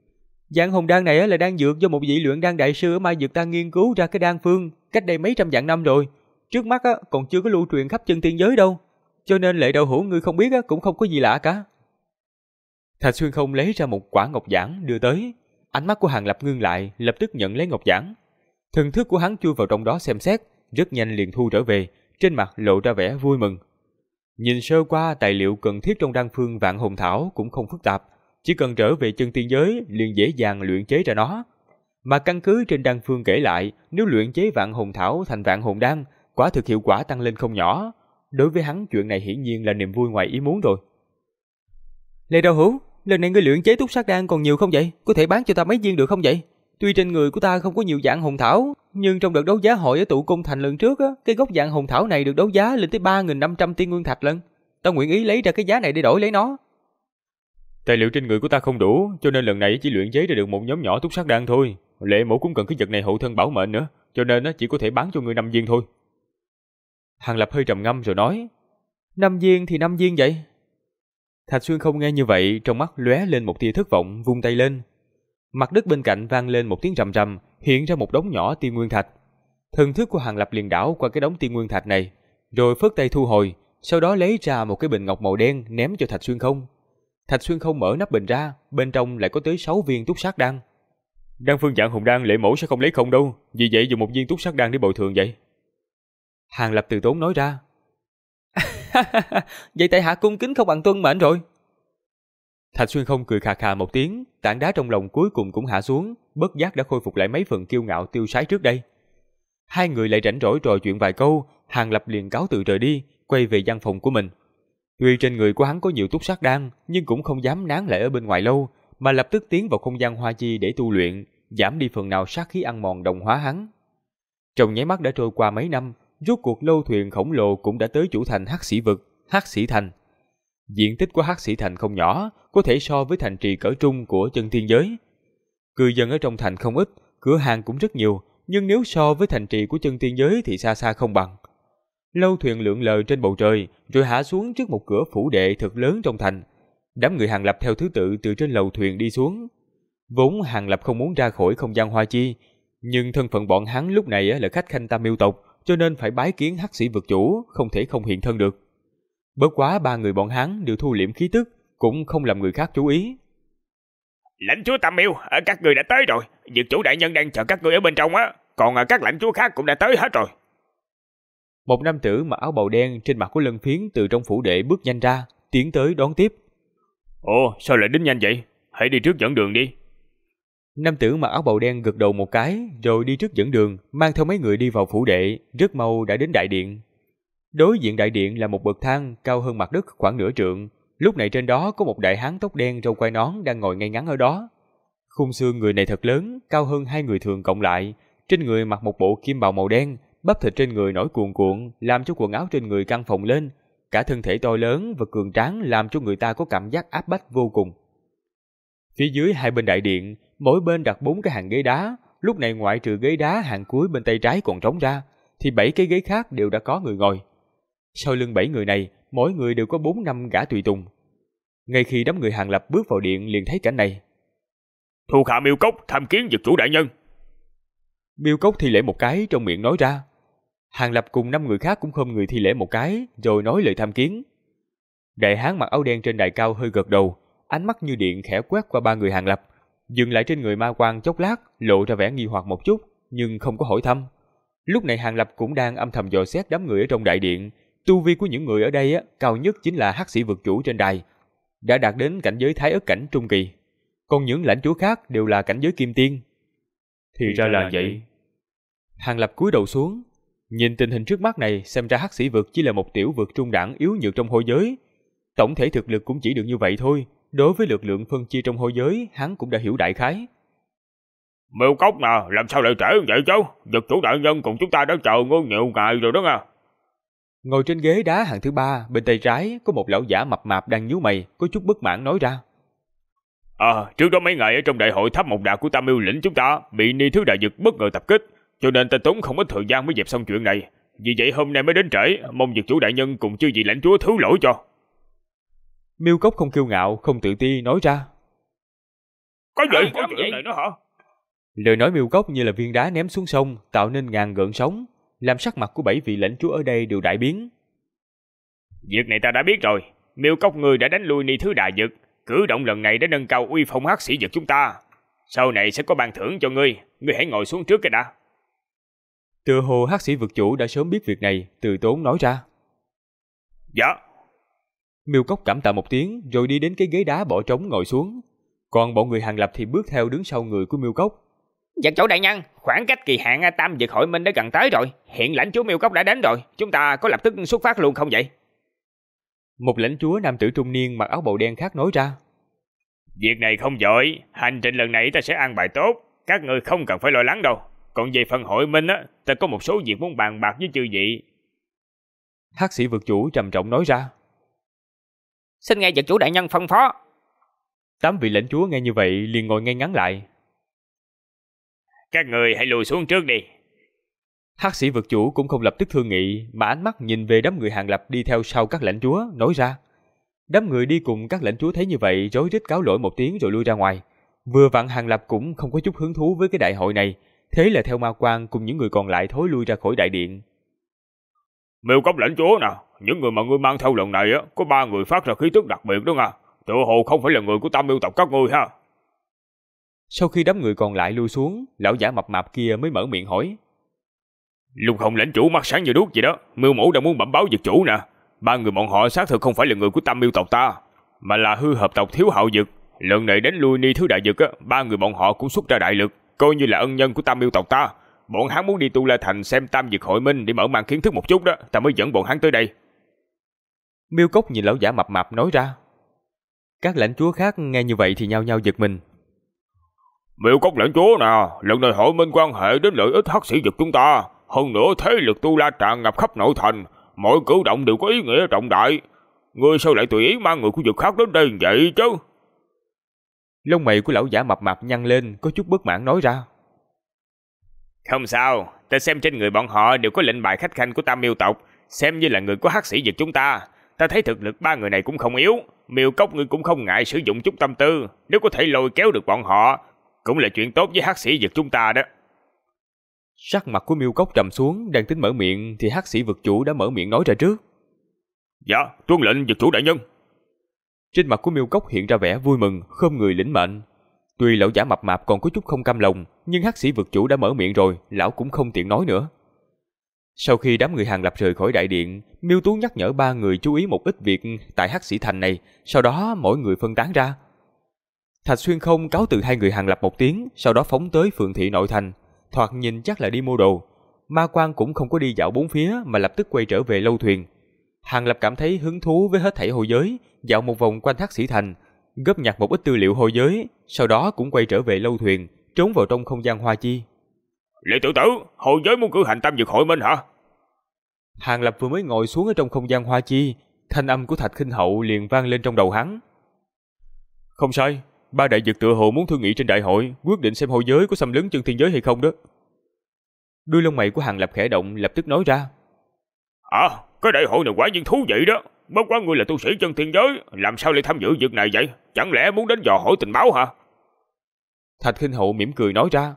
Dạng hồn đan này là đan dược do một vị luyện đan đại sư ở Mai Dược ta nghiên cứu ra cái đan phương cách đây mấy trăm vạn năm rồi. Trước mắt còn chưa có lưu truyền khắp chân tiên giới đâu. Cho nên Lệ Đậu Hữu ngươi không biết cũng không có gì lạ cả. Thạch Xuyên Không lấy ra một quả ngọc giản đưa tới. Ánh mắt của Hàng Lập ngưng lại, lập tức nhận lấy ngọc giản. Thần thức của hắn chui vào trong đó xem xét, rất nhanh liền thu trở về, trên mặt lộ ra vẻ vui mừng. Nhìn sơ qua, tài liệu cần thiết trong đan phương Vạn Hồn Thảo cũng không phức tạp, chỉ cần trở về chân tiên giới liền dễ dàng luyện chế ra nó. Mà căn cứ trên đan phương kể lại, nếu luyện chế Vạn Hồn Thảo thành Vạn Hồn Đan, quả thực hiệu quả tăng lên không nhỏ. Đối với hắn, chuyện này hiển nhiên là niềm vui ngoài ý muốn rồi. Lê Đao Hữu, lần này ngươi luyện chế túc sát đan còn nhiều không vậy? Có thể bán cho ta mấy viên được không vậy? Tuy trên người của ta không có nhiều Vạn Hồn Thảo, nhưng trong đợt đấu giá hội ở tụ cung thành lần trước cái gốc Vạn Hồn Thảo này được đấu giá lên tới 3.500 tiên nguyên thạch lần. Ta nguyện ý lấy ra cái giá này để đổi lấy nó. Tài liệu trên người của ta không đủ, cho nên lần này chỉ luyện chế ra được một nhóm nhỏ túc sát đan thôi. Lệ mẫu cũng cần cái vật này hộ thân bảo mệnh nữa, cho nên chỉ có thể bán cho ngươi 5 viên thôi. Hàng Lập hơi trầm ngâm rồi nói, 5 viên thì 5 viên vậy. Thạch Xuyên Không nghe như vậy, trong mắt lóe lên một tia thất vọng, vung tay lên. Mặt đất bên cạnh vang lên một tiếng rầm rầm, hiện ra một đống nhỏ tiên nguyên thạch. Thần thức của Hàng Lập liền đảo qua cái đống tiên nguyên thạch này, rồi phất tay thu hồi, sau đó lấy ra một cái bình ngọc màu đen ném cho Thạch Xuyên Không. Thạch Xuyên Không mở nắp bình ra, bên trong lại có tới 6 viên túc sát đan. Đan phương Vạn Hồn Đan Lệ mẫu sẽ không lấy không đâu, vì vậy dùng một viên túc sát đan để bồi thường vậy. Hàng Lập từ tốn nói ra. Vậy tại hạ cung kính không bằng tuân mệnh rồi. Thạch Xuyên Không cười khà khà một tiếng, tảng đá trong lòng cuối cùng cũng hạ xuống, bất giác đã khôi phục lại mấy phần kiêu ngạo tiêu sái trước đây. Hai người lại rảnh rỗi trò chuyện vài câu, Hàng Lập liền cáo từ rời đi, quay về văn phòng của mình. Tuy trên người của hắn có nhiều túc sát đan, nhưng cũng không dám nán lại ở bên ngoài lâu, mà lập tức tiến vào không gian hoa chi để tu luyện, giảm đi phần nào sát khí ăn mòn đồng hóa hắn. Trong nháy mắt đã trôi qua mấy năm, rốt cuộc lâu thuyền khổng lồ cũng đã tới chủ thành Hắc Sĩ Vực, Hắc Sĩ Thành. Diện tích của Hắc Sĩ Thành không nhỏ, có thể so với thành trì cỡ trung của chân thiên giới. Cư dân ở trong thành không ít, cửa hàng cũng rất nhiều, nhưng nếu so với thành trì của chân thiên giới thì xa xa không bằng. Lâu thuyền lượn lờ trên bầu trời, rồi hạ xuống trước một cửa phủ đệ thật lớn trong thành. Đám người Hàng Lập theo thứ tự từ trên lầu thuyền đi xuống. Vốn Hàng Lập không muốn ra khỏi không gian hoa chi, nhưng thân phận bọn hắn lúc này là khách khanh Tam Miêu tộc, cho nên phải bái kiến Hắc Sĩ Vực chủ, không thể không hiện thân được. Bất quá ba người bọn hắn đều thu liễm khí tức, cũng không làm người khác chú ý. Lãnh chúa Tam Miêu, các người đã tới rồi. Vực chủ đại nhân đang chờ các người ở bên trong á, còn các lãnh chúa khác cũng đã tới hết rồi. Một nam tử mặc áo bào đen trên mặt có lân phiến từ trong phủ đệ bước nhanh ra, tiến tới đón tiếp. Ồ, sao lại đến nhanh vậy? Hãy đi trước dẫn đường đi. Nam tử mặc áo bào đen gật đầu một cái, rồi đi trước dẫn đường, mang theo mấy người đi vào phủ đệ, rất mau đã đến đại điện. Đối diện đại điện là một bậc thang cao hơn mặt đất khoảng nửa trượng. Lúc này trên đó có một đại hán tóc đen râu quai nón đang ngồi ngay ngắn ở đó. Khung xương người này thật lớn, cao hơn hai người thường cộng lại. Trên người mặc một bộ kim bào màu đen, bắp thịt trên người nổi cuồn cuộn, làm cho quần áo trên người căng phồng lên. Cả thân thể to lớn và cường tráng làm cho người ta có cảm giác áp bách vô cùng. Phía dưới hai bên đại điện, mỗi bên đặt 4 cái hàng ghế đá. Lúc này ngoại trừ ghế đá hàng cuối bên tay trái còn trống ra, thì 7 cái ghế khác đều đã có người ngồi. Sau lưng 7 người này, mỗi người đều có 4-5 gã tùy tùng. Ngay khi đám người Hàng Lập bước vào điện liền thấy cảnh này. Thuộc hạ Miêu Cốc tham kiến vực chủ đại nhân. Miêu Cốc thi lễ một cái, trong miệng nói ra. Hàng Lập cùng 5 người khác cũng khom người thi lễ một cái, rồi nói lời tham kiến. Đại hán mặc áo đen trên đài cao hơi gật đầu, ánh mắt như điện khẽ quét qua ba người Hàng Lập, dừng lại trên người ma quan chốc lát, lộ ra vẻ nghi hoặc một chút, nhưng không có hỏi thăm. Lúc này Hàng Lập cũng đang âm thầm dò xét đám người ở trong đại điện. Tu vi của những người ở đây cao nhất chính là Hắc Sĩ Vực chủ trên đài, đã đạt đến cảnh giới Thái Ức cảnh trung kỳ, còn những lãnh chúa khác đều là cảnh giới Kim Tiên. Thì ra là vậy. Hàng Lập cúi đầu xuống, nhìn tình hình trước mắt này, xem ra Hắc Sĩ Vực chỉ là một tiểu vực trung đẳng yếu nhược trong hôi giới. Tổng thể thực lực cũng chỉ được như vậy thôi. Đối với lực lượng phân chia trong hôi giới, hắn cũng đã hiểu đại khái. Miêu Cốc nè, làm sao lại trễ vậy chứ? Vực chủ đại nhân cùng chúng ta đã chờ ngôi nhiều ngày rồi đó nha. Ngồi trên ghế đá hàng thứ 3, bên tay trái có một lão giả mập mạp đang nhíu mày, có chút bất mãn nói ra. Trước đó mấy ngày ở trong đại hội tháp một đà của Tam Miêu lĩnh chúng ta bị Ni Thứ Đại Dực bất ngờ tập kích, cho nên ta tốn không ít thời gian mới dẹp xong chuyện này. Vì vậy hôm nay mới đến trễ, mong vực chủ đại nhân cùng chư vị lãnh chúa thứ lỗi cho. Miêu Cốc không kiêu ngạo, không tự ti nói ra. Có chuyện này nữa hả? Lời nói Miêu Cốc như là viên đá ném xuống sông, tạo nên ngàn gợn sóng, làm sắc mặt của 7 vị lãnh chúa ở đây đều đại biến. Việc này ta đã biết rồi. Miêu Cốc ngươi đã đánh lui Ni Thứ Đà Dực, cử động lần này đã nâng cao uy phong hắc sĩ Dực chúng ta. Sau này sẽ có ban thưởng cho ngươi, ngươi hãy ngồi xuống trước cái đã. Tựa hồ hắc sĩ vực chủ đã sớm biết việc này, từ tốn nói ra. Dạ. Miêu Cốc cảm tạ một tiếng rồi đi đến cái ghế đá bỏ trống ngồi xuống. Còn bọn người Hàng Lập thì bước theo đứng sau người của Miêu Cốc. Dực chủ đại nhân, khoảng cách kỳ hạn Tam Dực hội minh đã gần tới rồi. Hiện lãnh chúa Miêu Cốc đã đến rồi, chúng ta có lập tức xuất phát luôn không vậy? Một lãnh chúa nam tử trung niên mặc áo bào đen khác nói ra. Việc này không vội, hành trình lần này ta sẽ an bài tốt, các ngươi không cần phải lo lắng đâu. Còn về phần hội minh á, ta có một số việc muốn bàn bạc với chư vị. Hắc sĩ vực chủ trầm trọng nói ra. Xin nghe Dực chủ đại nhân phân phó. 8 vị lãnh chúa nghe như vậy liền ngồi ngay ngắn lại. Các người hãy lùi xuống trước đi. Hắc sĩ vực chủ cũng không lập tức thương nghị, mà ánh mắt nhìn về đám người Hàng Lập đi theo sau các lãnh chúa, nói ra. Đám người đi cùng các lãnh chúa thấy như vậy rối rít cáo lỗi một tiếng rồi lui ra ngoài. Vừa vặn Hàng Lập cũng không có chút hứng thú với cái đại hội này, thế là theo ma quan cùng những người còn lại thối lui ra khỏi đại điện. Miêu Cốc lãnh chúa nè, những người mà ngươi mang theo lần này á, có 3 người phát ra khí tức đặc biệt đó nha. Tựa hồ không phải là người của Tam Miêu tộc các ngươi ha. Sau khi đám người còn lại lui xuống, lão giả mập mạp kia mới mở miệng hỏi. Lục Hồng lãnh chủ mắt sáng như đuốc vậy đó, Miêu mẫu đang muốn bẩm báo Dực chủ nè. 3 người bọn họ xác thực không phải là người của Tam Miêu tộc ta, mà là hư hợp tộc Thiếu Hạo Dực. Lần này đến lui Ni Thứ Đại Dực á, 3 người bọn họ cũng xuất ra đại lực, coi như là ân nhân của Tam Miêu tộc ta. Bọn hắn muốn đi Tu La Thành xem Tam Dực hội minh để mở mang kiến thức một chút đó, ta mới dẫn bọn hắn tới đây. Miêu Cốc nhìn lão giả mập mạp nói ra. Các lãnh chúa khác nghe như vậy thì nhao nhao giật mình. Miêu Cốc lãnh chúa nè, lần này hội minh quan hệ đến lợi ích hắc sĩ Dực chúng ta, hơn nữa thế lực Tu La tràn ngập khắp nội thành, mọi cử động đều có ý nghĩa trọng đại. Ngươi sao lại tùy ý mang người của Dực khác đến đây vậy chứ? Lông mày của lão giả mập mạp nhăn lên, có chút bất mãn nói ra. Không sao, ta xem trên người bọn họ đều có lệnh bài khách khanh của Tam Miêu tộc, xem như là người của hắc sĩ Dực chúng ta. Ta thấy thực lực 3 người này cũng không yếu, Miêu Cốc ngươi cũng không ngại sử dụng chút tâm tư, nếu có thể lôi kéo được bọn họ, cũng là chuyện tốt với hắc sĩ Dực chúng ta đó. Sắc mặt của Miêu Cốc trầm xuống, đang tính mở miệng thì hắc sĩ vực chủ đã mở miệng nói ra trước. Dạ, tuân lệnh Dực chủ đại nhân. Trên mặt của Miêu Cốc hiện ra vẻ vui mừng, khom người lĩnh mệnh. Tuy lão giả mập mạp còn có chút không cam lòng, nhưng hắc sĩ vực chủ đã mở miệng rồi, lão cũng không tiện nói nữa. Sau khi đám người Hàng Lập rời khỏi đại điện, Miêu Tú nhắc nhở 3 người chú ý một ít việc tại hắc sĩ thành này, sau đó mỗi người phân tán ra. Thạch Xuyên Không cáo từ 2 người Hàng Lập một tiếng, sau đó phóng tới Phượng thị nội thành, thoạt nhìn chắc là đi mua đồ. Ma Quan cũng không có đi dạo bốn phía mà lập tức quay trở về lâu thuyền. Hàng Lập cảm thấy hứng thú với hết thảy hồi giới, dạo một vòng quanh hắc sĩ thành, góp nhặt một ít tư liệu hồi giới, sau đó cũng quay trở về lâu thuyền, trốn vào trong không gian hoa chi. Lệ tử tử, hồi giới muốn cử hành Tam Dực hội minh hả? Hàng Lập vừa mới ngồi xuống ở trong không gian hoa chi, thanh âm của Thạch Khinh Hậu liền vang lên trong đầu hắn. Không sai, 3 đại dực tựa hồ muốn thương nghị trên đại hội, quyết định xem hồi giới có xâm lấn chân thiên giới hay không đó. Đuôi lông mày của Hàng Lập khẽ động, lập tức nói ra. Cái đại hội này quả nhiên thú vị đó. Bất quá ngươi là tu sĩ chân thiên giới, làm sao lại tham dự việc này vậy? Chẳng lẽ muốn đến dò hỏi tình báo hả? Thạch Khinh Hậu mỉm cười nói ra.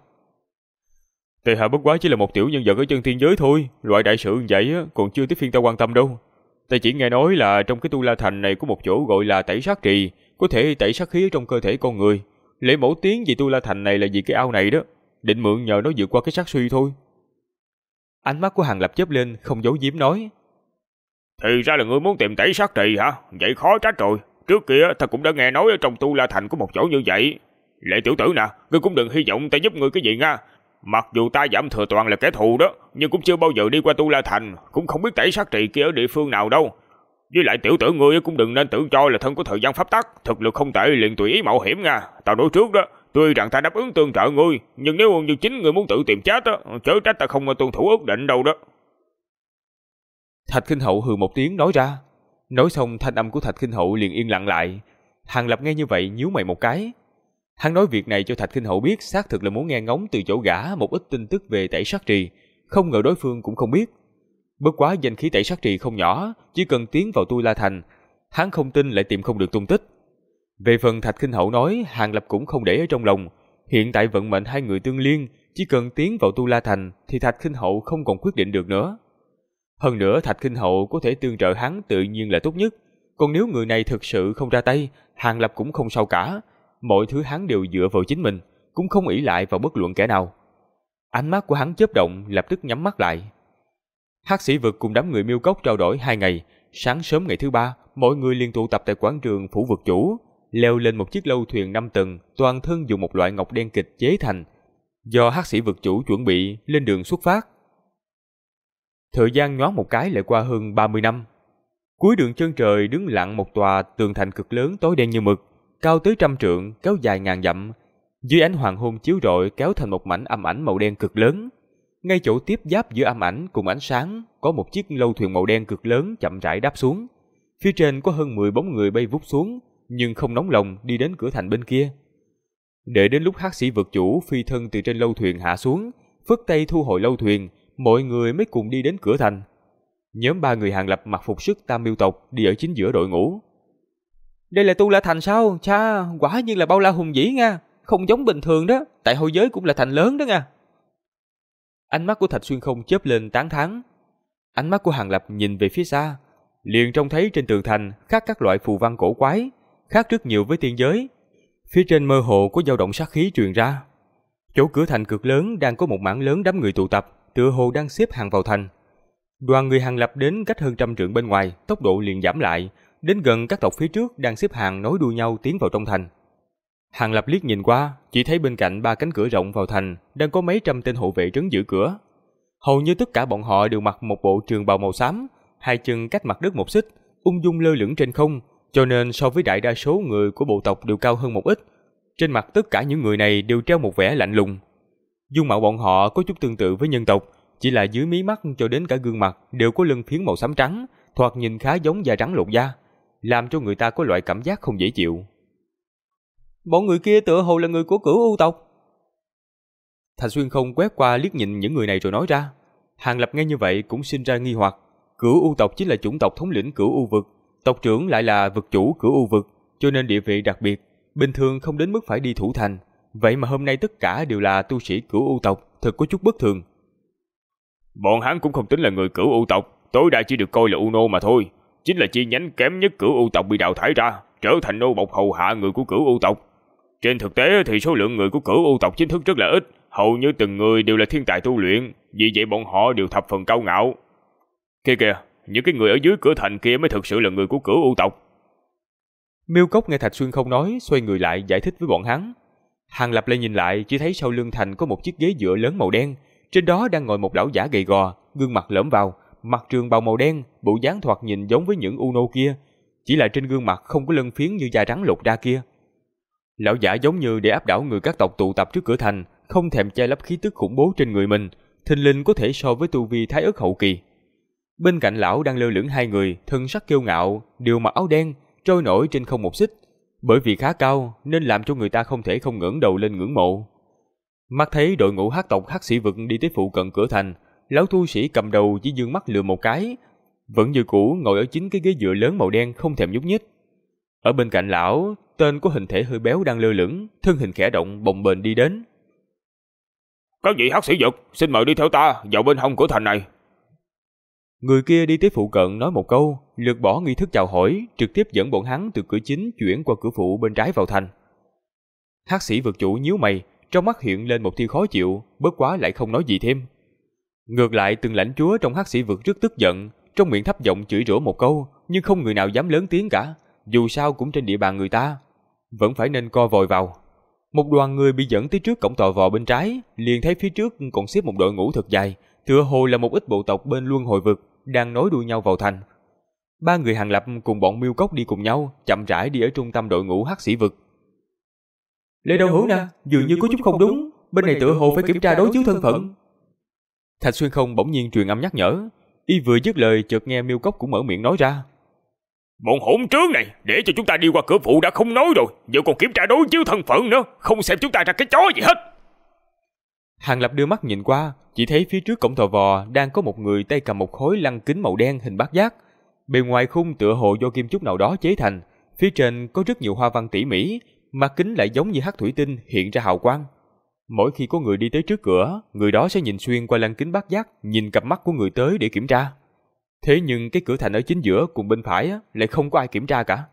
Tề hạ bất quá chỉ là một tiểu nhân vật ở chân thiên giới thôi, loại đại sự như vậy còn chưa tới phiên ta quan tâm đâu. Ta chỉ nghe nói là trong cái Tu La Thành này có một chỗ gọi là tẩy sát trì, có thể tẩy sát khí ở trong cơ thể con người. Lễ mẫu tiếng về Tu La Thành này là vì cái ao này đó, định mượn nhờ nó vượt qua cái sát suy thôi. Ánh mắt của Hàng Lập chớp lên, không giấu giếm nói. Thì ra là ngươi muốn tìm tẩy sát trì hả? Vậy khó trách rồi. Trước kia ta cũng đã nghe nói ở trong Tu La Thành có một chỗ như vậy. Lệ tiểu tử nè, ngươi cũng đừng hy vọng ta giúp ngươi cái gì nha. Mặc dù ta giảm thừa toàn là kẻ thù đó, nhưng cũng chưa bao giờ đi qua Tu La Thành, cũng không biết tẩy sát trì kia ở địa phương nào đâu. Với lại tiểu tử ngươi cũng đừng nên tự cho là thân có thời gian pháp tắc, thực lực không tệ liền tùy ý mạo hiểm nha. Tao nói trước đó, tuy rằng ta đáp ứng tương trợ ngươi, nhưng nếu như chính ngươi muốn tự tìm chết á, chớ trách ta không tuân thủ ước định đâu đó. Thạch Khinh Hậu hừ một tiếng nói ra. Nói xong thanh âm của Thạch Khinh Hậu liền yên lặng lại. Hàng Lập nghe như vậy nhíu mày một cái. Hắn nói việc này cho Thạch Khinh Hậu biết xác thực là muốn nghe ngóng từ chỗ gã một ít tin tức về tẩy sát trì, không ngờ đối phương cũng không biết. Bất quá danh khí tẩy sát trì không nhỏ, chỉ cần tiến vào Tu La Thành, hắn không tin lại tìm không được tung tích. Về phần Thạch Khinh Hậu nói, Hàng Lập cũng không để ở trong lòng. Hiện tại vận mệnh hai người tương liên, chỉ cần tiến vào Tu La Thành thì Thạch Khinh Hậu không còn quyết định được nữa. Hơn nữa Thạch Khinh Hậu có thể tương trợ hắn tự nhiên là tốt nhất. Còn nếu người này thực sự không ra tay, Hàng Lập cũng không sao cả. Mọi thứ hắn đều dựa vào chính mình, cũng không ỷ lại vào bất luận kẻ nào. Ánh mắt của hắn chớp động, lập tức nhắm mắt lại. Hắc Sĩ Vực cùng đám người Miêu Cốc trao đổi 2 ngày. Sáng sớm ngày thứ 3, mọi người liền tụ tập tại quảng trường phủ vực chủ, leo lên một chiếc lâu thuyền 5 tầng, toàn thân dùng một loại ngọc đen kịch chế thành, do Hắc Sĩ Vực chủ chuẩn bị, lên đường xuất phát. Thời gian nhoáng một cái lại qua hơn 30 năm. Cuối đường chân trời đứng lặng một tòa tường thành cực lớn tối đen như mực, cao tới 100 trượng, kéo dài ngàn dặm. Dưới ánh hoàng hôn chiếu rọi kéo thành một mảnh âm ảnh màu đen cực lớn. Ngay chỗ tiếp giáp giữa âm ảnh cùng ánh sáng, có một chiếc lâu thuyền màu đen cực lớn chậm rãi đáp xuống. Phía trên có hơn 10 bóng người bay vút xuống, nhưng không nóng lòng đi đến cửa thành bên kia. Để đến lúc Hắc Sĩ Vực chủ phi thân từ trên lâu thuyền hạ xuống, phất tay thu hồi lâu thuyền, mọi người mới cùng đi đến cửa thành. Nhóm 3 người Hàng Lập mặc phục sức Tam Miêu tộc đi ở chính giữa đội ngũ. Đây là Tu La Thành sao? Cha, quả nhiên là bao la hùng vĩ nha, không giống bình thường đó, tại Hôi Giới cũng là thành lớn đó nha. Ánh mắt của Thạch Xuyên Không chớp lên tán thán. Ánh mắt của Hàng Lập nhìn về phía xa, liền trông thấy trên tường thành khắc các loại phù văn cổ quái, khác rất nhiều với tiên giới. Phía trên mơ hồ có dao động sát khí truyền ra. Chỗ cửa thành cực lớn đang có một mảng lớn đám người tụ tập, tựa hồ đang xếp hàng vào thành. Đoàn người Hàng Lập đến cách hơn 100 trượng bên ngoài, tốc độ liền giảm lại, đến gần các tộc phía trước đang xếp hàng nối đuôi nhau tiến vào trong thành. Hàng Lập liếc nhìn qua, chỉ thấy bên cạnh 3 cánh cửa rộng vào thành đang có mấy trăm tên hộ vệ trấn giữ cửa. Hầu như tất cả bọn họ đều mặc một bộ trường bào màu xám, 2 chân cách mặt đất 1 xích, ung dung lơ lửng trên không, cho nên so với đại đa số người của bộ tộc đều cao hơn một ít. Trên mặt tất cả những người này đều treo một vẻ lạnh lùng. Dung mạo bọn họ có chút tương tự với nhân tộc, chỉ là dưới mí mắt cho đến cả gương mặt đều có lân phiến màu xám trắng, thoạt nhìn khá giống da trắng lột da, làm cho người ta có loại cảm giác không dễ chịu. Bọn người kia tựa hồ là người của Cửu U tộc. Thạch Xuyên Không quét qua liếc nhìn những người này rồi nói ra. Hàng Lập nghe như vậy cũng sinh ra nghi hoặc. Cửu U tộc chính là chủng tộc thống lĩnh Cửu U vực, tộc trưởng lại là vực chủ Cửu U vực, cho nên địa vị đặc biệt, bình thường không đến mức phải đi thủ thành. Vậy mà hôm nay tất cả đều là tu sĩ Cửu U tộc, thật có chút bất thường. Bọn hắn cũng không tính là người Cửu U tộc, tối đa chỉ được coi là U nô mà thôi, chính là chi nhánh kém nhất Cửu U tộc bị đào thải ra, trở thành nô bộc hầu hạ người của Cửu U tộc. Trên thực tế thì số lượng người của Cửu U tộc chính thức rất là ít, hầu như từng người đều là thiên tài tu luyện, vì vậy bọn họ đều thập phần cao ngạo. Kia kìa, những cái người ở dưới cửa thành kia mới thực sự là người của Cửu U tộc. Miêu Cốc nghe Thạch Xuyên Không nói, xoay người lại giải thích với bọn hắn. Hàng Lập lại nhìn lại, chỉ thấy sau lưng thành có một chiếc ghế dựa lớn màu đen, trên đó đang ngồi một lão giả gầy gò, gương mặt lõm vào, mặc trường bào màu đen, bộ dáng thoạt nhìn giống với những U nô kia, chỉ là trên gương mặt không có lân phiến như da trắng lột da kia. Lão giả giống như để áp đảo người các tộc tụ tập trước cửa thành, không thèm che lấp khí tức khủng bố trên người mình, thình lình có thể so với tu vi Thái Ức hậu kỳ. Bên cạnh lão đang lơ lửng 2 người, thân sắc kiêu ngạo, đều mặc áo đen, trôi nổi trên không 1 xích. Bởi vì khá cao nên làm cho người ta không thể không ngẩng đầu lên ngưỡng mộ. Mắt thấy đội ngũ hắc tộc Hắc Sĩ Vực đi tới phụ cận cửa thành, lão tu sĩ cầm đầu chỉ dương mắt lườm một cái, vẫn như cũ ngồi ở chính cái ghế dựa lớn màu đen không thèm nhúc nhích. Ở bên cạnh lão, tên có hình thể hơi béo đang lơ lửng, thân hình khẽ động bồng bềnh đi đến. Các vị Hắc Sĩ Vực, xin mời đi theo ta vào bên hông cửa thành này. Người kia đi tới phụ cận nói một câu, lược bỏ nghi thức chào hỏi, trực tiếp dẫn bọn hắn từ cửa chính chuyển qua cửa phụ bên trái vào thành. Hắc Sĩ Vực chủ nhíu mày, trong mắt hiện lên một tia khó chịu, bất quá lại không nói gì thêm. Ngược lại từng lãnh chúa trong Hắc Sĩ Vực rất tức giận, trong miệng thấp giọng chửi rủa một câu, nhưng không người nào dám lớn tiếng cả, dù sao cũng trên địa bàn người ta, vẫn phải nên co vòi vào. Một đoàn người bị dẫn tới trước cổng tò vò bên trái, liền thấy phía trước còn xếp một đội ngũ thật dài, tựa hồ là một ít bộ tộc bên Luân Hồi Vực đang nối đuôi nhau vào thành. 3 người Hàng Lập cùng bọn Miêu Cốc đi cùng nhau, chậm rãi đi ở trung tâm đội ngũ Hắc Sĩ Vực. Lê Đâu Hữu nè, dường như có chút không đúng, bên này tựa hồ phải kiểm tra đối chiếu thân phận. Thạch Xuyên Không bỗng nhiên truyền âm nhắc nhở, y vừa dứt lời chợt nghe Miêu Cốc cũng mở miệng nói ra. Bọn hỗn trướng này, để cho chúng ta đi qua cửa phụ đã không nói rồi, giờ còn kiểm tra đối chiếu thân phận nữa, không xem chúng ta ra cái chó gì hết. Hàng Lập đưa mắt nhìn qua, chỉ thấy phía trước cổng tò vò đang có một người tay cầm một khối lăng kính màu đen hình bát giác, bề ngoài khung tựa hồ do kim chúc nào đó chế thành, Phía trên có rất nhiều hoa văn tỉ mỉ, mặt kính lại giống như hắc thủy tinh hiện ra hào quang. Mỗi khi có người đi tới trước cửa, người đó sẽ nhìn xuyên qua lăng kính bát giác, nhìn cặp mắt của người tới để kiểm tra. Thế nhưng cái cửa thành ở chính giữa cùng bên phải lại không có ai kiểm tra cả.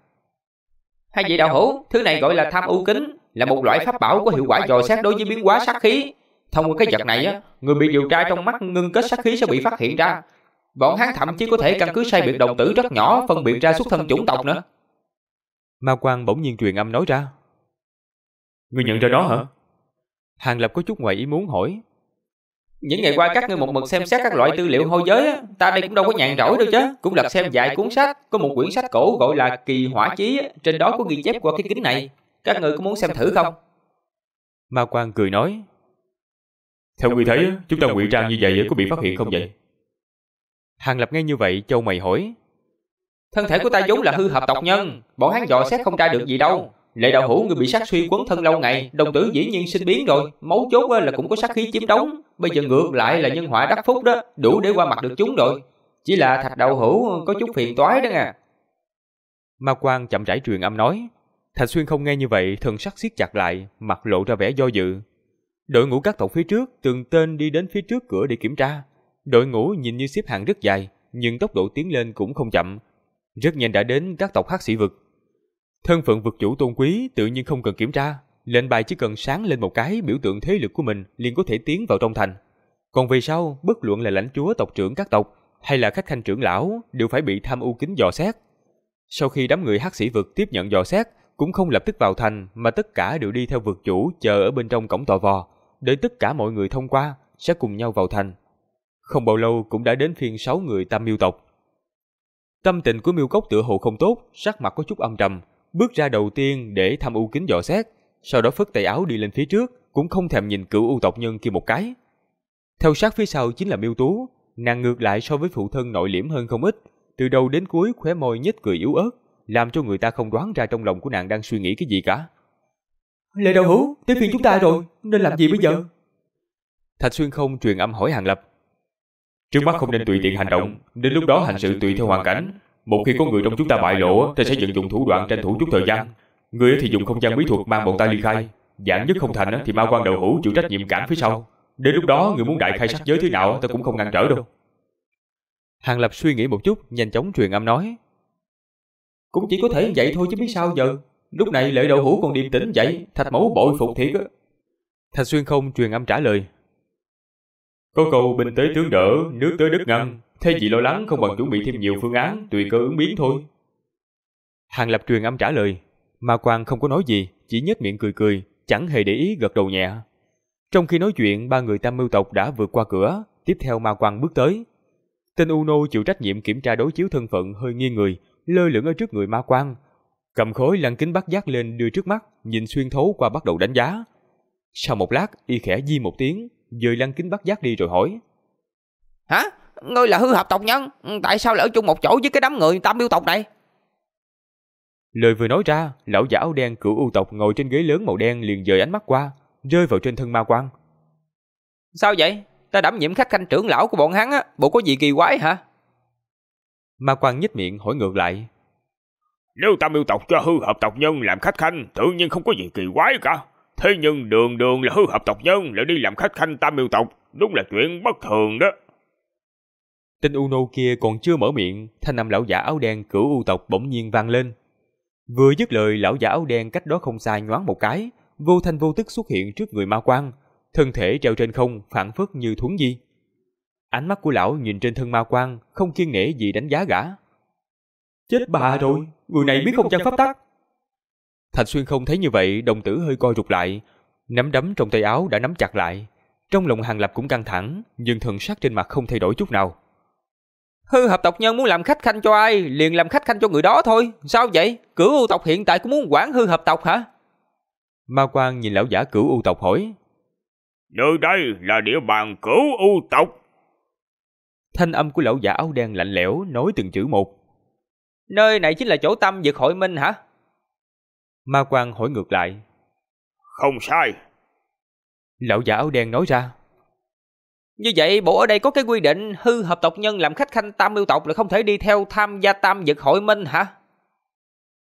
Hai vị đạo hữu, thứ này gọi là tham ưu kính, là một loại pháp bảo có hiệu quả dò xét đối với biến hóa sát khí. Thông qua cái vật này, người bị điều tra trong mắt ngưng kết sát khí sẽ bị phát hiện ra. Bọn hắn thậm chí có thể căn cứ sai biệt đồng tử rất nhỏ phân biệt ra xuất thân chủng tộc nữa. Ma Quang bỗng nhiên truyền âm nói ra. Ngươi nhận ra đó hả? Hàng Lập có chút ngoài ý muốn hỏi. Những ngày qua các ngươi một mực xem xét các loại tư liệu hôi giới, ta đây cũng đâu có nhàn rỗi đâu chứ. Cũng lật xem vài cuốn sách, có một quyển sách cổ gọi là Kỳ Hỏa Chí, trên đó có ghi chép qua cái kính này. Các ngươi có muốn xem thử không? Ma Quang cười nói. Theo ngươi thấy, chúng ta ngụy trang như vậy có bị phát hiện không vậy? Hàng Lập nghe như vậy châu mày hỏi. Thân thể của ta vốn là hư hợp tộc nhân, bọn hắn dò xét không tra được gì đâu. Lệ đạo hữu người bị sát suy quấn thân lâu ngày, đồng tử dĩ nhiên sinh biến rồi, mấu chốt là cũng có sát khí chiếm đóng. Bây giờ ngược lại là nhân họa đắc phúc đó, đủ để qua mặt được chúng rồi. Chỉ là Thạch đạo hữu có chút phiền toái đó nha. Ma Quang chậm rãi truyền âm nói. Thạch Xuyên không nghe như vậy, thần sắc siết chặt lại, mặt lộ ra vẻ do dự. Đội ngũ các tộc phía trước từng tên đi đến phía trước cửa để kiểm tra. Đội ngũ nhìn như xếp hàng rất dài, nhưng tốc độ tiến lên cũng không chậm, rất nhanh đã đến các tộc hắc sĩ vực. Thân phận vực chủ tôn quý tự nhiên không cần kiểm tra, lệnh bài chỉ cần sáng lên một cái biểu tượng thế lực của mình liền có thể tiến vào trong thành. Còn về sau, bất luận là lãnh chúa tộc trưởng các tộc hay là khách khanh trưởng lão đều phải bị tham ưu kính dò xét. Sau khi đám người hắc sĩ vực tiếp nhận dò xét, cũng không lập tức vào thành mà tất cả đều đi theo vực chủ chờ ở bên trong cổng tò vò, đợi tất cả mọi người thông qua sẽ cùng nhau vào thành. Không bao lâu cũng đã đến phiên 6 người Tam Miêu tộc. Tâm tình của Miêu Cốc tựa hồ không tốt, sắc mặt có chút âm trầm, bước ra đầu tiên để tham ưu kính dò xét, sau đó phất tay áo đi lên phía trước, cũng không thèm nhìn cửu u tộc nhân kia một cái. Theo sát phía sau chính là Miêu Tú, nàng ngược lại so với phụ thân nội liễm hơn không ít, từ đầu đến cuối khóe môi nhếch cười yếu ớt, làm cho người ta không đoán ra trong lòng của nàng đang suy nghĩ cái gì cả. Lệ đạo hữu, tới phiên chúng ta rồi, nên làm gì bây giờ? Thạch Xuyên không truyền âm hỏi Hàng Lập. Trước mắt không nên tùy tiện hành động, đến lúc đó hành sự tùy theo hoàn cảnh. Một khi có người trong chúng ta bại lộ, ta sẽ vận dụng thủ đoạn tranh thủ chút thời gian. Ngươi thì dùng không gian bí thuật mang bọn ta ly khai. Giảng nhất không thành thì Ma Quan đầu hữu chịu trách nhiệm cản phía sau. Đến lúc đó người muốn đại khai sát giới thế nào ta cũng không ngăn trở đâu. Hàng Lập suy nghĩ một chút, nhanh chóng truyền âm nói. Cũng chỉ có thể vậy thôi chứ biết sao giờ. Lúc này Lệ đạo hữu còn điềm tĩnh vậy, Thạch mẫu bội phục thiệt á. Thạch Xuyên không truyền âm trả lời. Có câu binh tới tướng đỡ, nước tới đất ngăn. Thế gì lo lắng không bằng chuẩn bị thêm nhiều phương án, tùy cơ ứng biến thôi. Hàng Lập truyền âm trả lời. Ma Quang không có nói gì, chỉ nhếch miệng cười cười, chẳng hề để ý gật đầu nhẹ. Trong khi nói chuyện, ba người Tam Mưu tộc đã vượt qua cửa, tiếp theo Ma Quang bước tới. Tên Uno chịu trách nhiệm kiểm tra đối chiếu thân phận hơi nghiêng người, lơ lửng ở trước người Ma Quang, cầm khối lăng kính bắt giác lên đưa trước mắt, nhìn xuyên thấu qua bắt đầu đánh giá. Sau một lát, y khẽ di một tiếng, dời lăng kính bắt giác đi rồi hỏi. Hả? Ngươi là hư hợp tộc nhân? Tại sao lại ở chung một chỗ với cái đám người Tam Miêu tộc này? Lời vừa nói ra, lão giả áo đen cửu u tộc ngồi trên ghế lớn màu đen liền dời ánh mắt qua, rơi vào trên thân Ma Quang. Sao vậy? Ta đảm nhiệm khách khanh trưởng lão của bọn hắn á, bộ có gì kỳ quái hả? Ma Quang nhếch miệng hỏi ngược lại. Nếu Tam Miêu tộc cho hư hợp tộc nhân làm khách khanh, tự nhiên không có gì kỳ quái cả. Thế nhưng đường đường là hư hợp tộc nhân lại đi làm khách khanh Tam Miêu tộc, đúng là chuyện bất thường đó. Tên Uno kia còn chưa mở miệng, thanh âm lão giả áo đen cửu u tộc bỗng nhiên vang lên. Vừa dứt lời, lão giả áo đen cách đó không xa nhoáng một cái, vô thanh vô tức xuất hiện trước người Ma Quang, thân thể treo trên không, phảng phất như thuấn di. Ánh mắt của lão nhìn trên thân Ma Quang, không kiêng nể gì đánh giá gã. Chết bà rồi, người này biết không gian pháp tắc. Thạch Xuyên không thấy như vậy, đồng tử hơi co rụt lại, nắm đấm trong tay áo đã nắm chặt lại. Trong lòng Hàng Lập cũng căng thẳng, nhưng thần sắc trên mặt không thay đổi chút nào. Hư hợp tộc nhân muốn làm khách khanh cho ai, liền làm khách khanh cho người đó thôi. Sao vậy? Cửu u tộc hiện tại cũng muốn quản hư hợp tộc hả? Ma Quang nhìn lão giả cửu u tộc hỏi. Nơi đây là địa bàn cửu u tộc. Thanh âm của lão giả áo đen lạnh lẽo nói từng chữ một. Nơi này chính là chỗ Tâm Dực Hội Minh hả? Ma Quang hỏi ngược lại. Không sai. Lão giả áo đen nói ra. Như vậy bộ ở đây có cái quy định hư hợp tộc nhân làm khách khanh Tam Miêu tộc là không thể đi theo tham gia Tam Dực Hội Minh hả?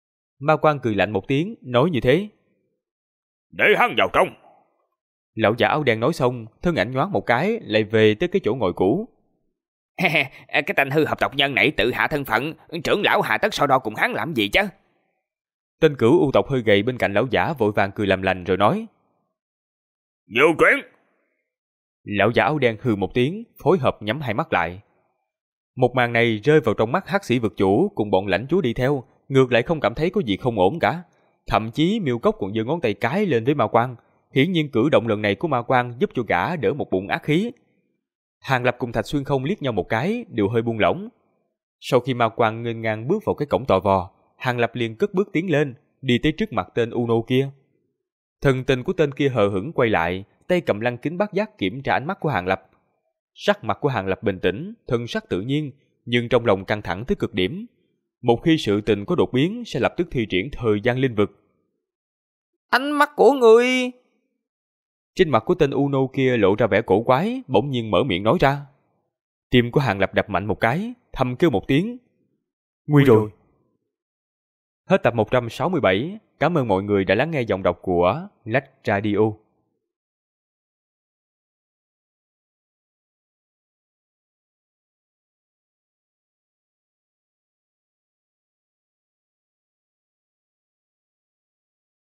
Ma Quan cười lạnh một tiếng, nói như thế. Để hắn vào trong. Lão giả áo đen nói xong, thân ảnh nhoáng một cái, lại về tới cái chỗ ngồi cũ. Cái tên hư hập tộc nhân này tự hạ thân phận, trưởng lão hạ tất so đo cùng hắn làm gì chứ? Tên cửu u tộc hơi gầy bên cạnh lão giả vội vàng cười làm lành rồi nói. Nhiều chuyện. Lão giả áo đen hừ một tiếng, phối hợp nhắm hai mắt lại. Một màn này rơi vào trong mắt hắc sĩ vực chủ cùng bọn lãnh chúa đi theo, ngược lại không cảm thấy có gì không ổn cả. Thậm chí Miêu Cốc còn giơ ngón tay cái lên với Ma Quan. Hiển nhiên cử động lần này của Ma Quan giúp cho gã đỡ một bụng ác khí. Hàng Lập cùng Thạch Xuyên Không liếc nhau một cái, đều hơi buông lỏng. Sau khi Ma Quan nghênh ngang bước vào cái cổng to vò, Hàng Lập liền cất bước tiến lên, đi tới trước mặt tên Uno kia. Thần tình của tên kia hờ hững quay lại, tay cầm lăng kính bát giác kiểm tra ánh mắt của Hàng Lập. Sắc mặt của Hàng Lập bình tĩnh, thân sắc tự nhiên, nhưng trong lòng căng thẳng tới cực điểm. Một khi sự tình có đột biến sẽ lập tức thi triển thời gian linh vực. Ánh mắt của ngươi... Trên mặt của tên Uno kia lộ ra vẻ cổ quái, bỗng nhiên mở miệng nói ra. Tim của Hàng Lập đập mạnh một cái, thầm kêu một tiếng. Nguy rồi. Hết tập 167, cảm ơn mọi người đã lắng nghe giọng đọc của Lách Radio.